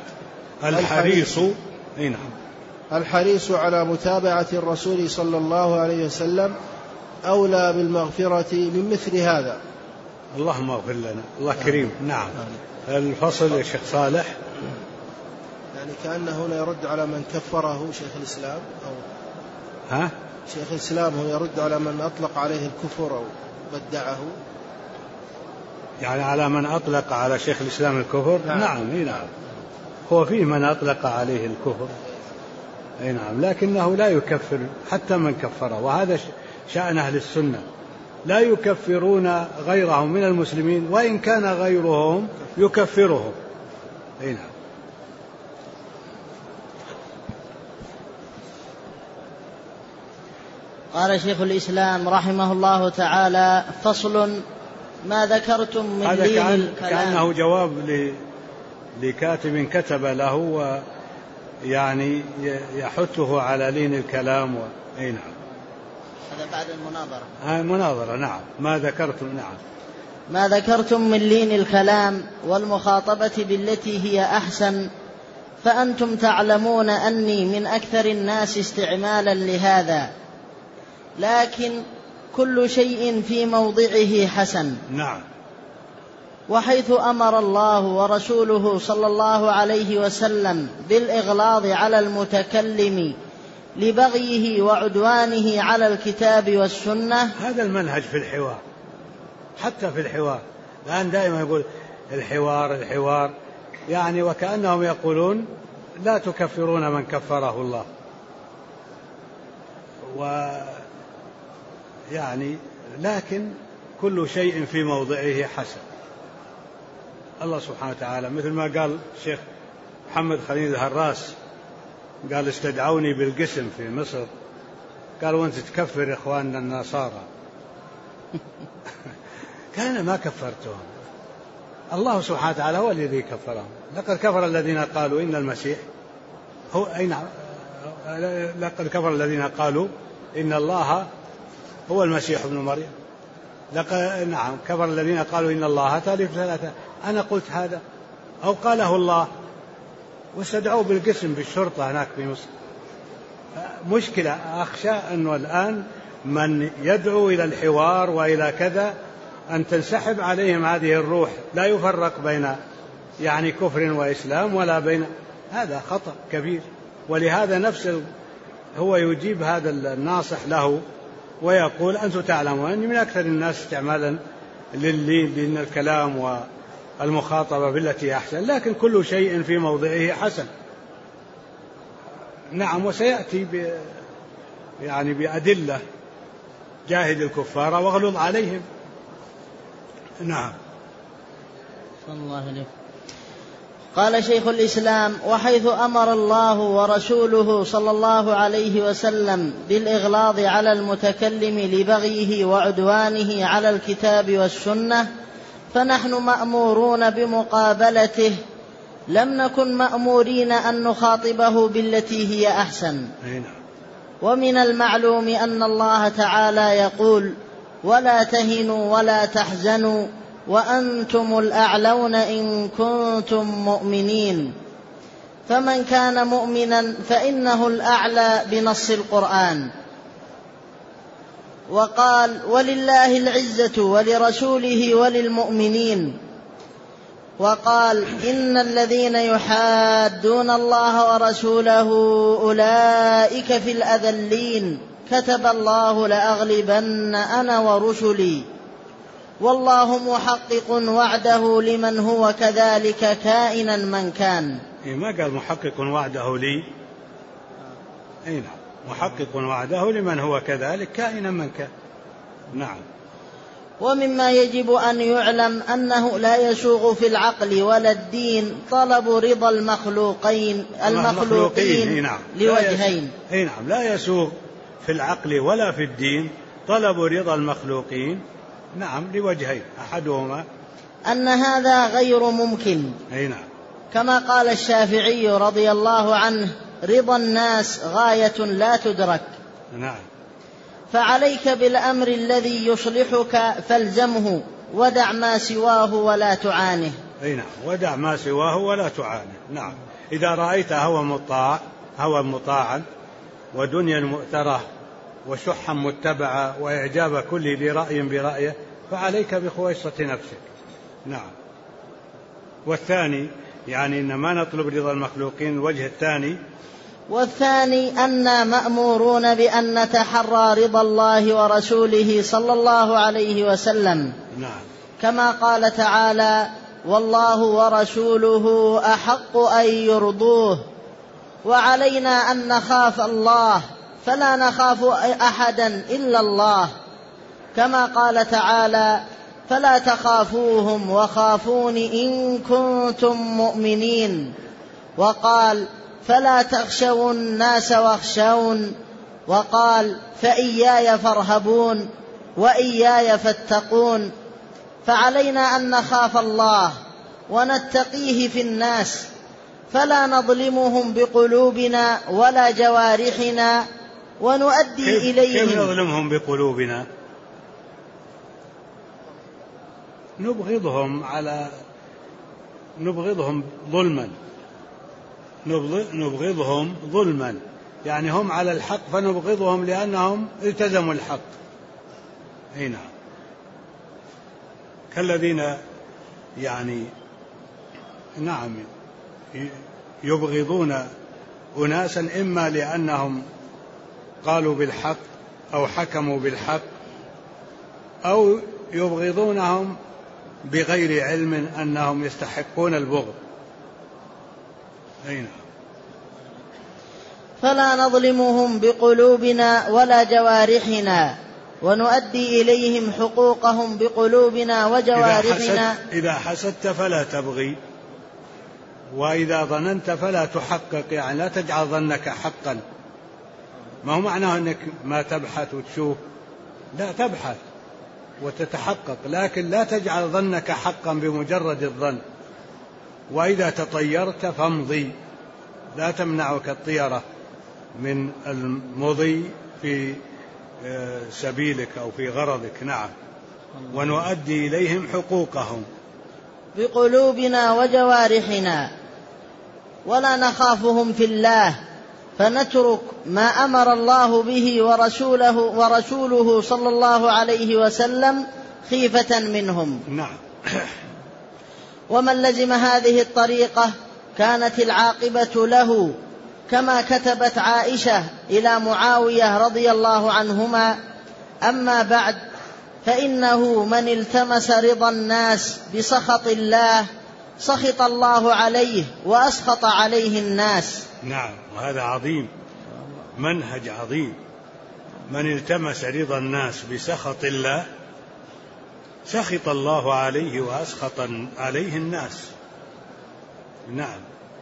الحريص على متابعة الرسول صلى الله عليه وسلم أولى بالمغفرة من مثل هذا. اللهم اغفر لنا. الله كريم. نعم. الفصل يا شيخ صالح. يعني كأنه هنا يرد على من كفره شيخ الإسلام، أو شيخ الإسلام هو يرد على من أطلق عليه الكفر أو بدعه، يعني على من أطلق على شيخ الإسلام الكفر. نعم. هو فيه من أطلق عليه الكفر. أي نعم، لكنه لا يكفر حتى من كفره، وهذا شأن أهل السنة، لا يكفرون غيرهم من المسلمين وإن كان غيرهم يكفرهم. أي نعم. قال شيخ الإسلام رحمه الله تعالى: فصل: ما ذكرتم من لين الكلام. كأنه جواب لكاتب كتب له ويعني يحثه على لين الكلام أي نعم. هذا بعد المناظرة. المناظرة نعم. ما ذكرتم نعم. ما ذكرتم من لين الكلام والمخاطبة بالتي هي أحسن، فأنتم تعلمون أني من أكثر الناس استعمالا لهذا، لكن كل شيء في موضعه حسن. نعم. وحيث أمر الله ورسوله صلى الله عليه وسلم بالإغلاظ على المتكلم لبغيه وعدوانه على الكتاب والسنة. هذا المنهج في الحوار، حتى في الحوار الآن دائما يقول الحوار يعني وكأنهم يقولون لا تكفرون من كفره الله، ويعني لكن كل شيء في موضعه حسن. الله سبحانه وتعالى مثل ما قال الشيخ محمد خليل الهراس، قال استدعوني بالقسم في مصر، قالوا وانت تكفر إخواننا النصارى. كان ما كفرتهم، الله سبحانه وتعالى هو الذي كفرهم. لقد كفر الذين قالوا إن المسيح هو لقد كفر الذين قالوا إن الله هو المسيح ابن مريم. نعم كفر الذين قالوا إن الله ثالث ثلاثة. أنا قلت هذا أو قاله الله؟ واستدعوا بالقسم بالشرطة هناك في مصر. مشكلة. أخشى أنه الآن من يدعو إلى الحوار وإلى كذا أن تنسحب عليهم هذه الروح، لا يفرق بين يعني كفر وإسلام ولا بين، هذا خطأ كبير. ولهذا نفسه هو يجيب هذا الناصح له ويقول أنتم تعلمون أني من أكثر الناس استعمالا للين الكلام والمخاطبة بالتي أحسن، لكن كل شيء في موضعه حسن. نعم. وسيأتي يعني بأدلة جاهد الكفار واغلظ عليهم. نعم. صلى الله عليه. قال شيخ الإسلام: وحيث أمر الله ورسوله صلى الله عليه وسلم بالإغلاظ على المتكلم لبغيه وعدوانه على الكتاب والسنة، فنحن مأمورون بمقابلته، لم نكن مأمورين أن نخاطبه بالتي هي أحسن. ومن المعلوم أن الله تعالى يقول: ولا تهنوا ولا تحزنوا وأنتم الأعلون إن كنتم مؤمنين. فمن كان مؤمنا فإنه الأعلى بنص القرآن. وقال: ولله العزة ولرسوله وللمؤمنين. وقال: إن الذين يحادون الله ورسوله أولئك في الأذلين، كتب الله لأغلبن أنا ورسلي، والله محقق وعده لمن هو كذلك كائنا من كان. ما قال محقق وعده لي. أي نعم، محقق وعده لمن هو كذلك كائنا من كان. نعم. ومما يجب أن يعلم أنه لا يسوغ في العقل ولا الدين طلب رضا المخلوقين لوجهين. أي نعم، لا يسوغ في العقل ولا في الدين طلب رضا المخلوقين، نعم، لوجهين، أحدهما أن هذا غير ممكن. أي نعم. كما قال الشافعي رضي الله عنه: رضا الناس غاية لا تدرك. نعم. فعليك بالأمر الذي يصلحك فالزمه، ودع ما سواه ولا تعانه. أي نعم، ودع ما سواه ولا تعانه. نعم. إذا رأيت هوى مطاعا ودنيا مؤثرة وشحا متبعا وإعجاب كل ذي رأي برأيه، فعليك بخويصة نفسك. نعم. والثاني يعني إن ما نطلب رضا المخلوقين. الوجه الثاني: والثاني أننا مأمورون بأن نتحرى رضا الله ورسوله صلى الله عليه وسلم. نعم. كما قال تعالى: والله ورسوله أحق أن يرضوه، وعلينا أن نخاف الله فلا نخاف أحدا إلا الله، كما قال تعالى: فلا تخافوهم وخافون إن كنتم مؤمنين. وقال: فلا تخشوا الناس واخشون. وقال: فإياي فارهبون وإياي فاتقون. فعلينا أن نخاف الله ونتقيه في الناس، فلا نظلمهم بقلوبنا ولا جوارحنا، ونؤدي إليهم. كيف نظلمهم بقلوبنا؟ نبغضهم ظلما، نبغضهم ظلما، يعني هم على الحق فنبغضهم لأنهم التزموا الحق. هنا كالذين يعني نعم يبغضون أناسا إما لأنهم قالوا بالحق أو حكموا بالحق، أو يبغضونهم بغير علم أنهم يستحقون البغض. أين؟ فلا نظلمهم بقلوبنا ولا جوارحنا، ونؤدي إليهم حقوقهم بقلوبنا وجوارحنا. إذا حسدت فلا تبغي، وإذا ظننت فلا تحقق، يعني لا تجعل ظنك حقا. ما هو معناه أنك ما تبحث وتشوف، لا تبحث وتتحقق، لكن لا تجعل ظنك حقا بمجرد الظن. وإذا تطيرت فامضي، لا تمنعك الطيرة من المضي في سبيلك أو في غرضك. نعم. ونؤدي إليهم حقوقهم بقلوبنا وجوارحنا، ولا نخافهم في الله، فنترك ما أمر الله به ورسوله صلى الله عليه وسلم خيفة منهم. نعم. ومن لزم هذه الطريقة كانت العاقبة له، كما كتبت عائشة إلى معاوية رضي الله عنهما: أما بعد، فإنه من التمس رضا الناس بسخط الله سخط الله عليه وأسخط عليه الناس. نعم، وهذا عظيم، منهج عظيم. من التمس رضا الناس بسخط الله سخط الله عليه وأسخط عليه الناس. نعم.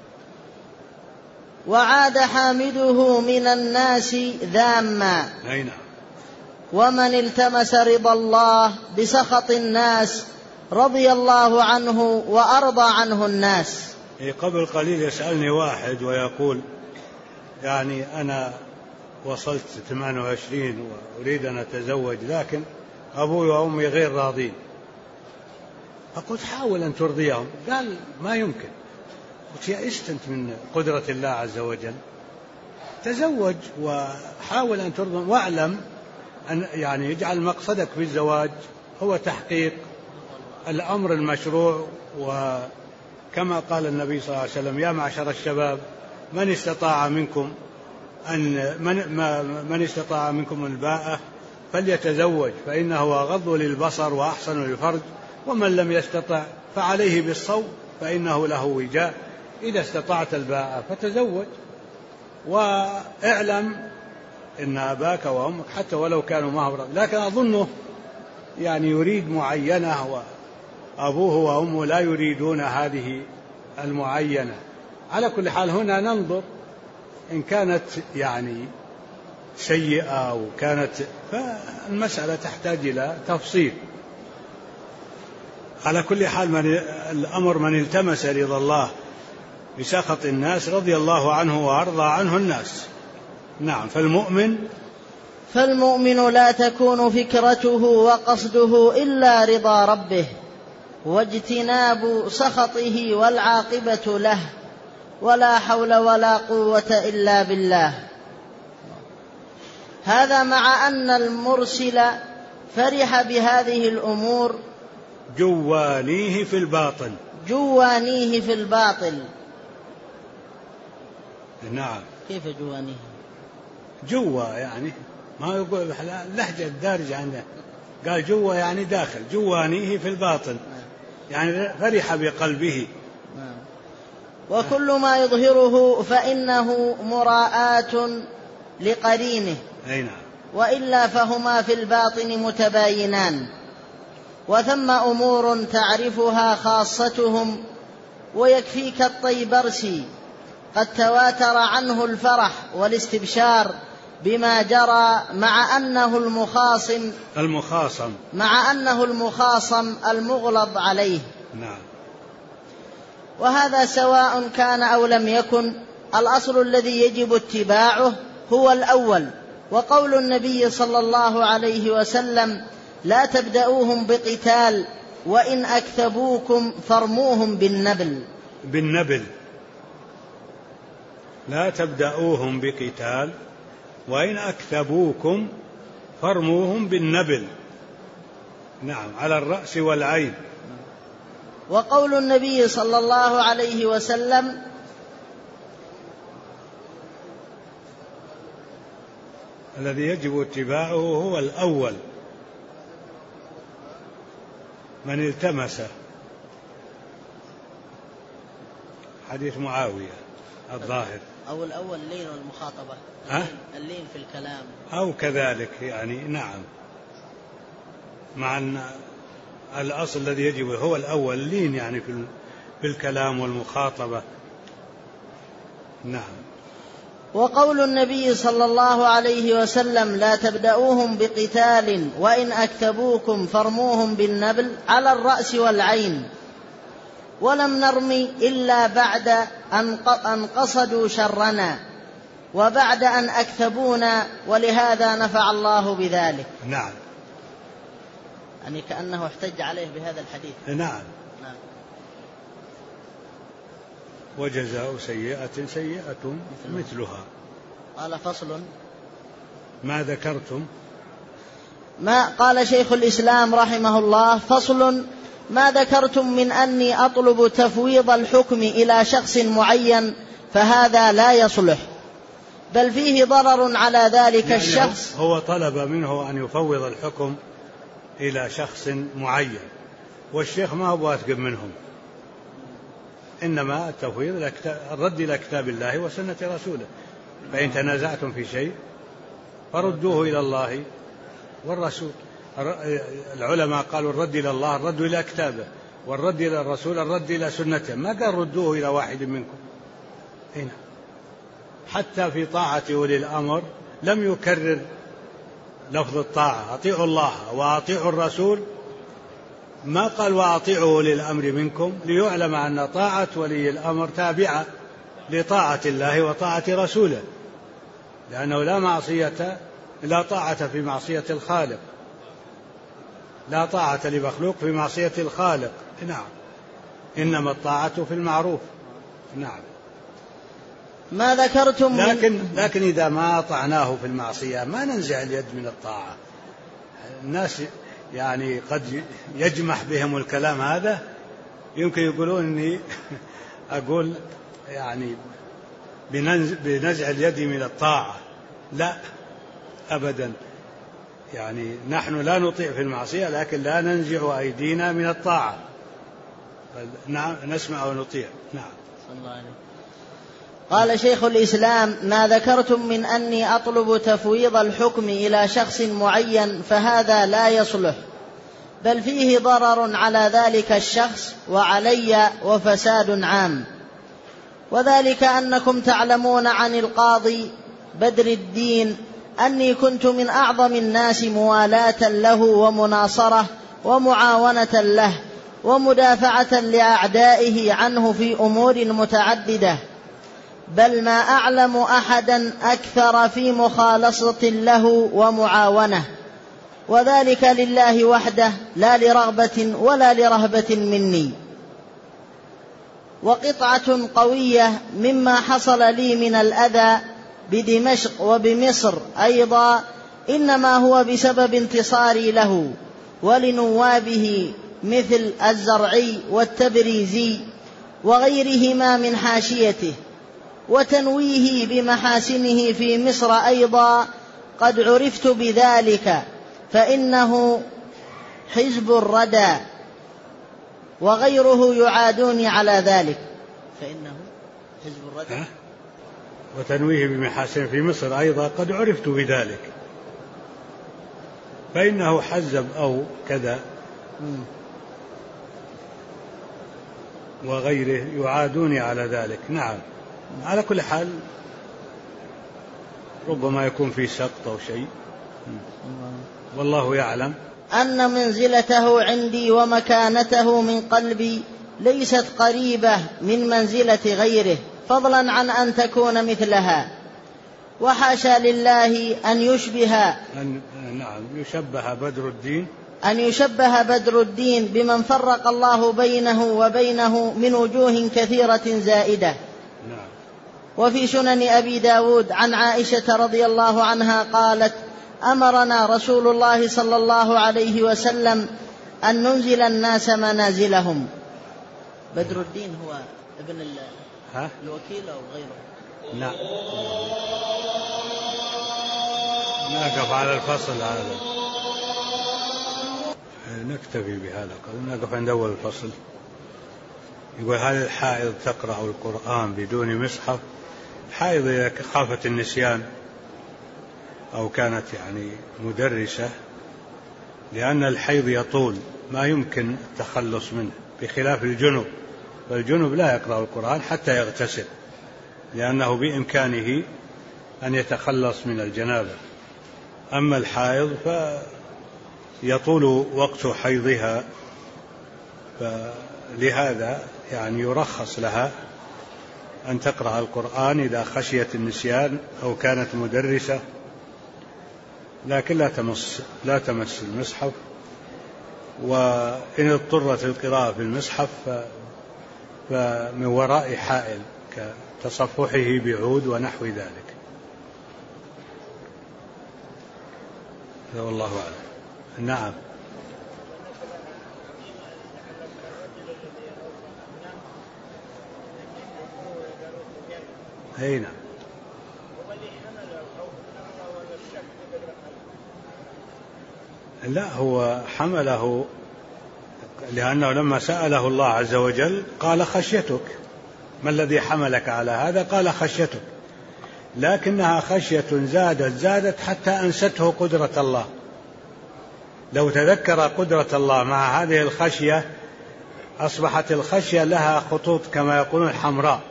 وعاد حامده من الناس ذاما. نعم. ومن التمس رضا الله بسخط الناس رضي الله عنه وأرضى عنه الناس. قبل قليل يسألني واحد ويقول: يعني أنا وصلت 28 وأريد أن أتزوج، لكن أبوي وأمي غير راضين. فقلت: حاول أن ترضيهم. قال: ما يمكن. قلت: يئست أنت من قدرة الله عز وجل؟ تزوج وحاول أن ترضيهم، واعلم أن يعني يجعل مقصدك في الزواج هو تحقيق الأمر المشروع. وكما قال النبي صلى الله عليه وسلم: يا معشر الشباب من استطاع منكم الباءة فليتزوج، فإنه أغض للبصر وأحسن للفرج، ومن لم يستطع فعليه بالصوم فإنه له وجاء. إذا استطعت الباءة فتزوج، واعلم إن أباك وأمك حتى ولو كانوا معه، لكن أظنه يعني يريد معينة وأبوه وأمه لا يريدون هذه المعينة. على كل حال هنا ننظر إن كانت يعني سيئة أو كانت، فالمسألة تحتاج إلى تفصيل. على كل حال الأمر من التمس رضا الله بسخط الناس رضي الله عنه وأرضى عنه الناس. نعم. فالمؤمن لا تكون فكرته وقصده إلا رضا ربه واجتناب سخطه والعاقبة له، ولا حول ولا قوة إلا بالله. هذا مع أن المرسل فرح بهذه الأمور جوانيه في الباطل. نعم. كيف جوانيه؟ جوا يعني ما يقول اللهجة الدارجة عنده، قال جوا يعني داخل، جوانيه في الباطن يعني فرح بقلبه. وكل ما يظهره فإنه مراءة لقرينه، وإلا فهما في الباطن متباينان. وثم أمور تعرفها خاصتهم، ويكفيك الطيبرسي قد تواتر عنه الفرح والاستبشار بما جرى، مع أنه المخاصم المغلظ عليه. وهذا سواء كان أو لم يكن، الأصل الذي يجب اتباعه هو الأول. وقول النبي صلى الله عليه وسلم: لا تبدأوهم بقتال، وإن أكثبوكم فارموهم بالنبل. لا تبدأوهم بقتال، وإن أكثبوكم فارموهم بالنبل. نعم، على الرأس والعين. وقول النبي صلى الله عليه وسلم: الذي يجب اتباعه هو الأول، من التمس. حديث معاوية الظاهر. أو الأول اللين والمخاطبة، اللين في الكلام أو كذلك يعني. نعم، مع أن الأصل الذي يجب هو الأول، اللين يعني في الكلام والمخاطبة. نعم. وقول النبي صلى الله عليه وسلم: لا تبدأوهم بقتال، وإن أكثبوكم فارموهم بالنبل، على الرأس والعين. ولم نرمي إلا بعد أن قصدوا شرنا، وبعد أن أكثبونا، ولهذا نفع الله بذلك. نعم، يعني كأنه احتج عليه بهذا الحديث. نعم. وجزاء سيئة سيئة مثلها. قال: فصل ما ذكرتم. قال شيخ الإسلام رحمه الله: فصل ما ذكرتم من أني أطلب تفويض الحكم إلى شخص معين، فهذا لا يصلح، بل فيه ضرر على ذلك يعني الشخص. هو طلب منه أن يفوض الحكم إلى شخص معين، والشيخ ما هو واثق منهم، إنما التفويض الرد إلى كتاب الله وسنة رسوله. فإن تنازعتم في شيء فردوه إلى الله والرسول. العلماء قالوا الرد إلى الله الرد إلى كتابه، والرد إلى الرسول الرد إلى سنته، ما قال ردوه إلى واحد منكم. هنا حتى في طاعة أولي الأمر لم يكرر لفظ الطاعة: أطيعوا الله وأطيعوا الرسول، ما قال وأطيعوا أولي الأمر منكم، ليعلم أن طاعة ولي الأمر تابعة لطاعة الله وطاعة رسوله، لأنه لا طاعة في معصية الخالق، لا طاعة لمخلوق في معصية الخالق. نعم، إنما الطاعة في المعروف. نعم. ما ذكرتم لكن إذا ما أطعناه في المعصية ما ننزع اليد من الطاعة. الناس يعني قد يجمح بهم الكلام هذا، يمكن يقولون إني أقول يعني بنزع اليد من الطاعة. لا أبدا، يعني نحن لا نطيع في المعصية، لكن لا ننزع أيدينا من الطاعة، نعم نسمع ونطيع. نعم. صلى الله عليه. قال شيخ الإسلام: ما ذكرتم من أني أطلب تفويض الحكم إلى شخص معين، فهذا لا يصلح، بل فيه ضرر على ذلك الشخص وعلي وفساد عام. وذلك أنكم تعلمون عن القاضي بدر الدين أني كنت من أعظم الناس موالاة له ومناصرة ومعاونة له ومدافعة لأعدائه عنه في أمور متعددة، بل ما أعلم أحدا أكثر في مخالصة له ومعاونة، وذلك لله وحده، لا لرغبة ولا لرهبة مني. وقطعة قوية مما حصل لي من الأذى بدمشق وبمصر أيضا إنما هو بسبب انتصاري له ولنوابه مثل الزرعي والتبريزي وغيرهما من حاشيته، وتنويه بمحاسنه في مصر أيضا قد عرفت بذلك، فإنه حزب الردى وغيره يعادوني على ذلك. حزب الردى. وتنويه بمحاسن في مصر أيضا قد عرفت بذلك، فإنه حزب أو كذا وغيره يعادوني على ذلك. نعم، على كل حال ربما يكون في سقط أو شيء، والله يعلم. أن منزلته عندي ومكانته من قلبي ليست قريبة من منزلة غيره، فضلا عن أن تكون مثلها، وحاشا لله أن يشبه بدر الدين بمن فرق الله بينه وبينه من وجوه كثيرة زائدة. وفي سنن أبي داود عن عائشة رضي الله عنها قالت: أمرنا رسول الله صلى الله عليه وسلم أن ننزل الناس منازلهم. بدر الدين هو ابن الوكيل أو غيره؟ لا، نقف على الفصل هذا، نكتفي بهذا، نقف عند أول الفصل. يقول: هل الحائض تقرأ القرآن بدون مصحف؟ الحائض إذا خافت النسيان أو كانت مدرسة، لأن الحيض يطول ما يمكن التخلص منه، بخلاف الجنب، والجنب لا يقرأ القرآن حتى يغتسل، لأنه بإمكانه أن يتخلص من الجنابة. أما الحائض فيطول وقت حيضها، فلهذا يعني يرخص لها أن تقرأ القرآن إذا خشيت النسيان أو كانت مدرسة، لكن لا تمس المصحف. وإن اضطرت القراءة في المصحف فمن وراء حائل كتصفحه بعود ونحو ذلك. والله أعلم. نعم. هنا لا، هو حمله لأنه لما سأله الله عز وجل قال: خشيتك. ما الذي حملك على هذا؟ قال: خشيتك. لكنها خشية زادت حتى أنسته قدرة الله. لو تذكر قدرة الله مع هذه الخشية أصبحت الخشية لها خطوط كما يقولون حمراء،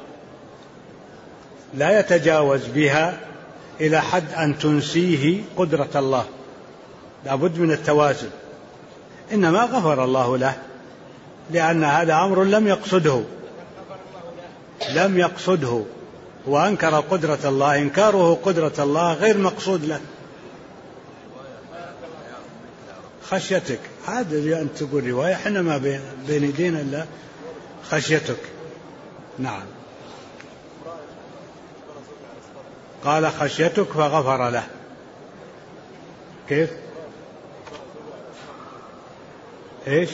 لا يتجاوز بها إلى حد أن تنسيه قدرة الله. لابد من التوازن. إنما غفر الله له، لأن هذا أمر لم يقصده وأنكر قدرة الله. إنكاره قدرة الله غير مقصود له. خشيتك، هذا أن تقول رواية، إحنا ما بين يدينا إلا خشيتك. نعم. قال: خشيتك فغفر له. كيف؟ إيش؟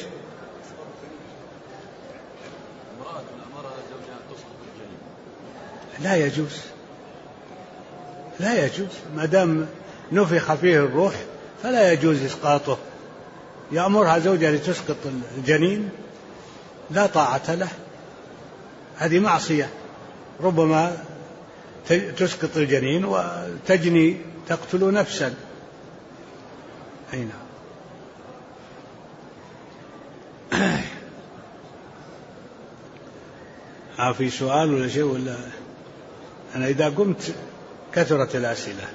لا يجوز ما دام نفخ فيه الروح فلا يجوز إسقاطه. يأمرها زوجها لتسقط الجنين، لا طاعة له، هذه معصية. ربما تسقط الجنين وتجني تقتل نفسا. أين في سؤال ولا شيء؟ ولا أنا إذا قمت كثرت الأسئلة.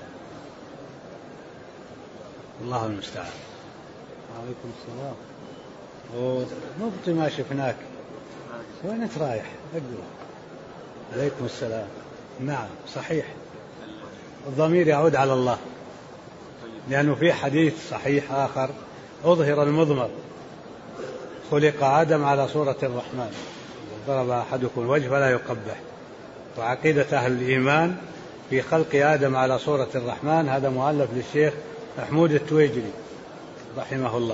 الله المستعان. وعليكم السلام. مبطي ما شفناك، وين أنت رايح؟ أقول عليكم السلام. نعم صحيح، الضمير يعود على الله، لأنه في حديث صحيح آخر: أظهر المضمر، خلق آدم على صورة الرحمن، ضرب أحدكم الوجه فلا يقبح. وعقيدة أهل الإيمان في خلق آدم على صورة الرحمن، هذا مؤلف للشيخ محمود التويجري رحمه الله.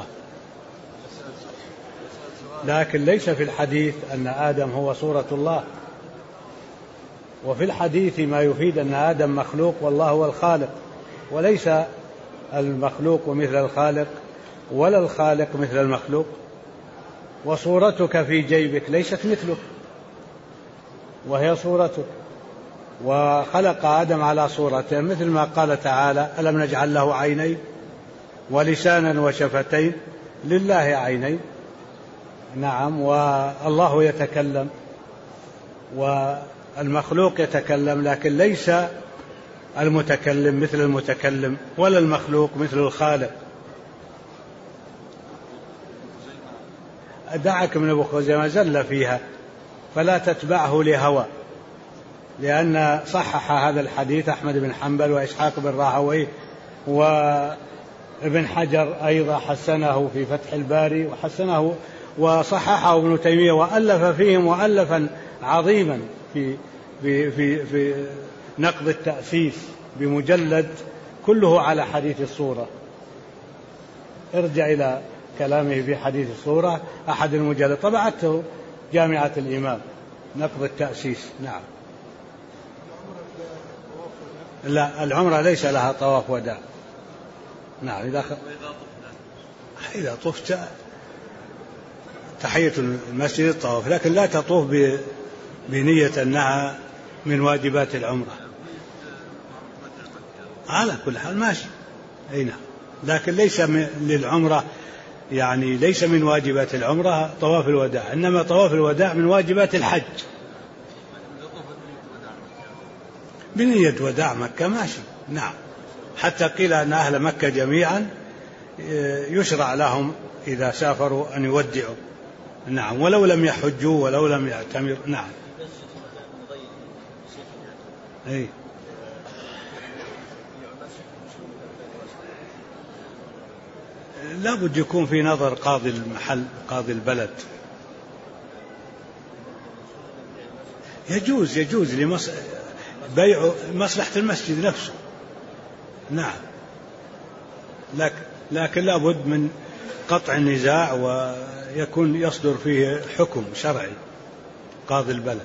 لكن ليس في الحديث أن آدم هو صورة الله، وفي الحديث ما يفيد أن آدم مخلوق والله هو الخالق، وليس المخلوق مثل الخالق ولا الخالق مثل المخلوق. وصورتك في جيبك ليست مثلك، وهي صورتك، وخلق آدم على صورته، مثل ما قال تعالى: ألم نجعل له عينين ولسانا وشفتين؟ لله عينين، نعم. والله يتكلم والمخلوق يتكلم، لكن ليس المتكلم مثل المتكلم ولا المخلوق مثل الخالق. دعك من أبو خزيمة زل فيها، فلا تتبعه لهوى، لأن صحح هذا الحديث أحمد بن حنبل وإسحاق بن راهويه، وابن حجر أيضا حسنه في فتح الباري وحسنه وصححه ابن تيمية، وألف فيه مؤلفا عظيما في نقد التأسيس بمجلد كله على حديث الصورة. ارجع إلى كلامه في حديث الصورة، أحد المجلد، طبعته جامعة الإمام، نقد التأسيس. نعم. لا، العمرة ليس لها طواف وداع. نعم. إذا طفت تحية المسجد الطواف، لكن لا تطوف بنية أنها من واجبات العمرة. على كل حال ماشي، أي نعم، لكن ليس للعمرة، يعني ليس من واجبات العمرة طواف الوداع، إنما طواف الوداع من واجبات الحج. بنية وداع مكة ماشي، نعم. حتى قيل أن أهل مكة جميعا يشرع لهم إذا سافروا أن يودعوا، نعم، ولو لم يحجوا ولو لم يعتمروا. نعم. أي. لا بد يكون في نظر قاضي المحل، قاضي البلد. يجوز بيع مصلحة المسجد نفسه، نعم، لكن لا بد من قطع النزاع ويكون يصدر فيه حكم شرعي قاضي البلد.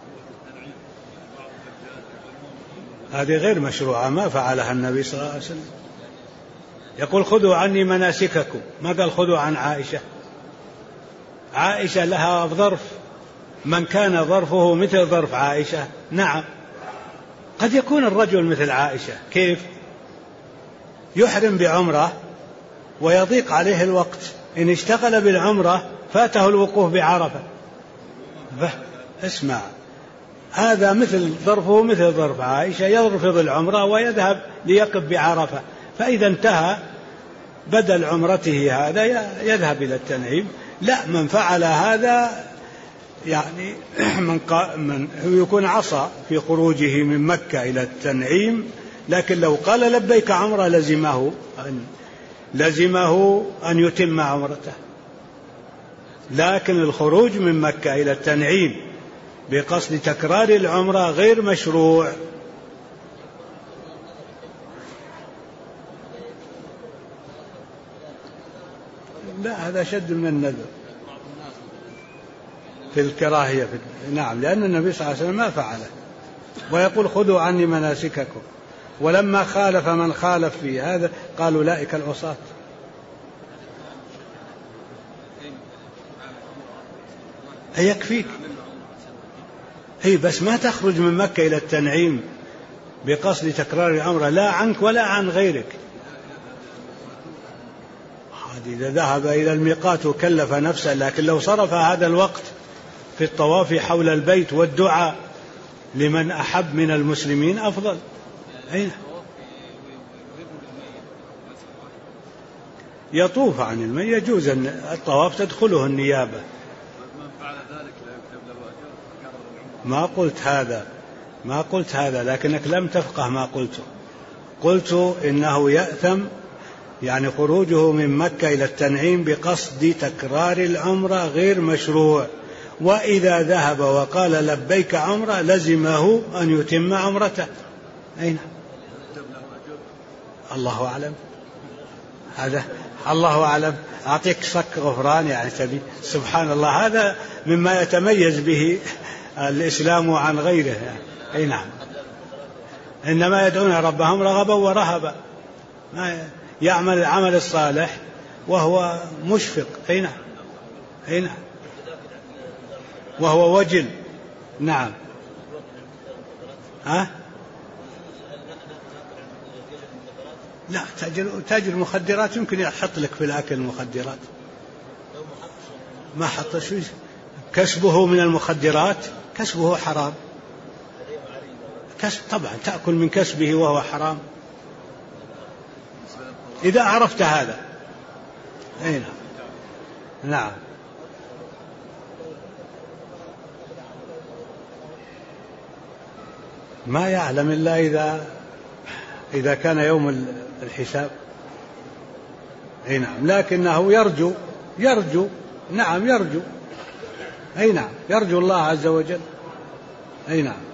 هذه غير مشروعة، ما فعلها النبي صلى الله عليه وسلم. يقول: خذوا عني مناسككم، ما قال خذوا عن عائشة. عائشة لها ظرف، من كان ظرفه مثل ظرف عائشة، نعم. قد يكون الرجل مثل عائشة، كيف؟ يحرم بعمرة ويضيق عليه الوقت، إن اشتغل بالعمرة فاته الوقوف بعرفة. اسمع، هذا مثل ظرفه مثل ظرف عائشة، يرفض العمرة ويذهب ليقف بعرفة، فإذا انتهى بدل عمرته هذا يذهب إلى التنعيم. لا، من فعل هذا يعني من يكون عصى في خروجه من مكة إلى التنعيم، لكن لو قال لبيك عمرة لزمه أن يتم عمرته. لكن الخروج من مكة إلى التنعيم بقصد تكرار العمرة غير مشروع. لا، هذا شد من النذر في الكراهية، نعم، لأن النبي صلى الله عليه وسلم ما فعله، ويقول: خذوا عني مناسككم. ولما خالف من خالف في هذا قالوا: أولئك العصاة. يكفيك، هي بس ما تخرج من مكة إلى التنعيم بقصد تكرار العمرة، لا عنك ولا عن غيرك. إذا ذهب إلى الميقات وكلف نفسه، لكن لو صرف هذا الوقت في الطواف حول البيت والدعاء لمن أحب من المسلمين أفضل. أين يطوف عن الميت، يجوز أن الطواف تدخله النيابة. ما قلت هذا لكنك لم تفقه ما قلته. قلت إنه يأثم، يعني خروجه من مكة إلى التنعيم بقصد تكرار العمرة غير مشروع، وإذا ذهب وقال لبيك عمرة لزمه أن يتم عمرته. أين؟ الله أعلم، هذا الله أعلم. أعطيك صك غفران يعني تبي، سبحان الله، هذا مما يتميز به الإسلام عن غيره يعني. أي نعم، إنما يدعون ربهم رغبا ورهبا، يعمل العمل الصالح وهو مشفق. أي نعم، أي نعم، وهو وجل. نعم، ها؟ لا، تاجر المخدرات يمكن يحط لك في الأكل المخدرات، ما حط شيء. كسبه من المخدرات كسبه حرام، كسب طبعا تأكل من كسبه وهو حرام إذا عرفت هذا. أي نعم. نعم. ما يعلم إلا إذا كان يوم الحساب. أي نعم، لكنه يرجو. نعم يرجو. أي نعم، يرجو الله عز وجل. أي نعم.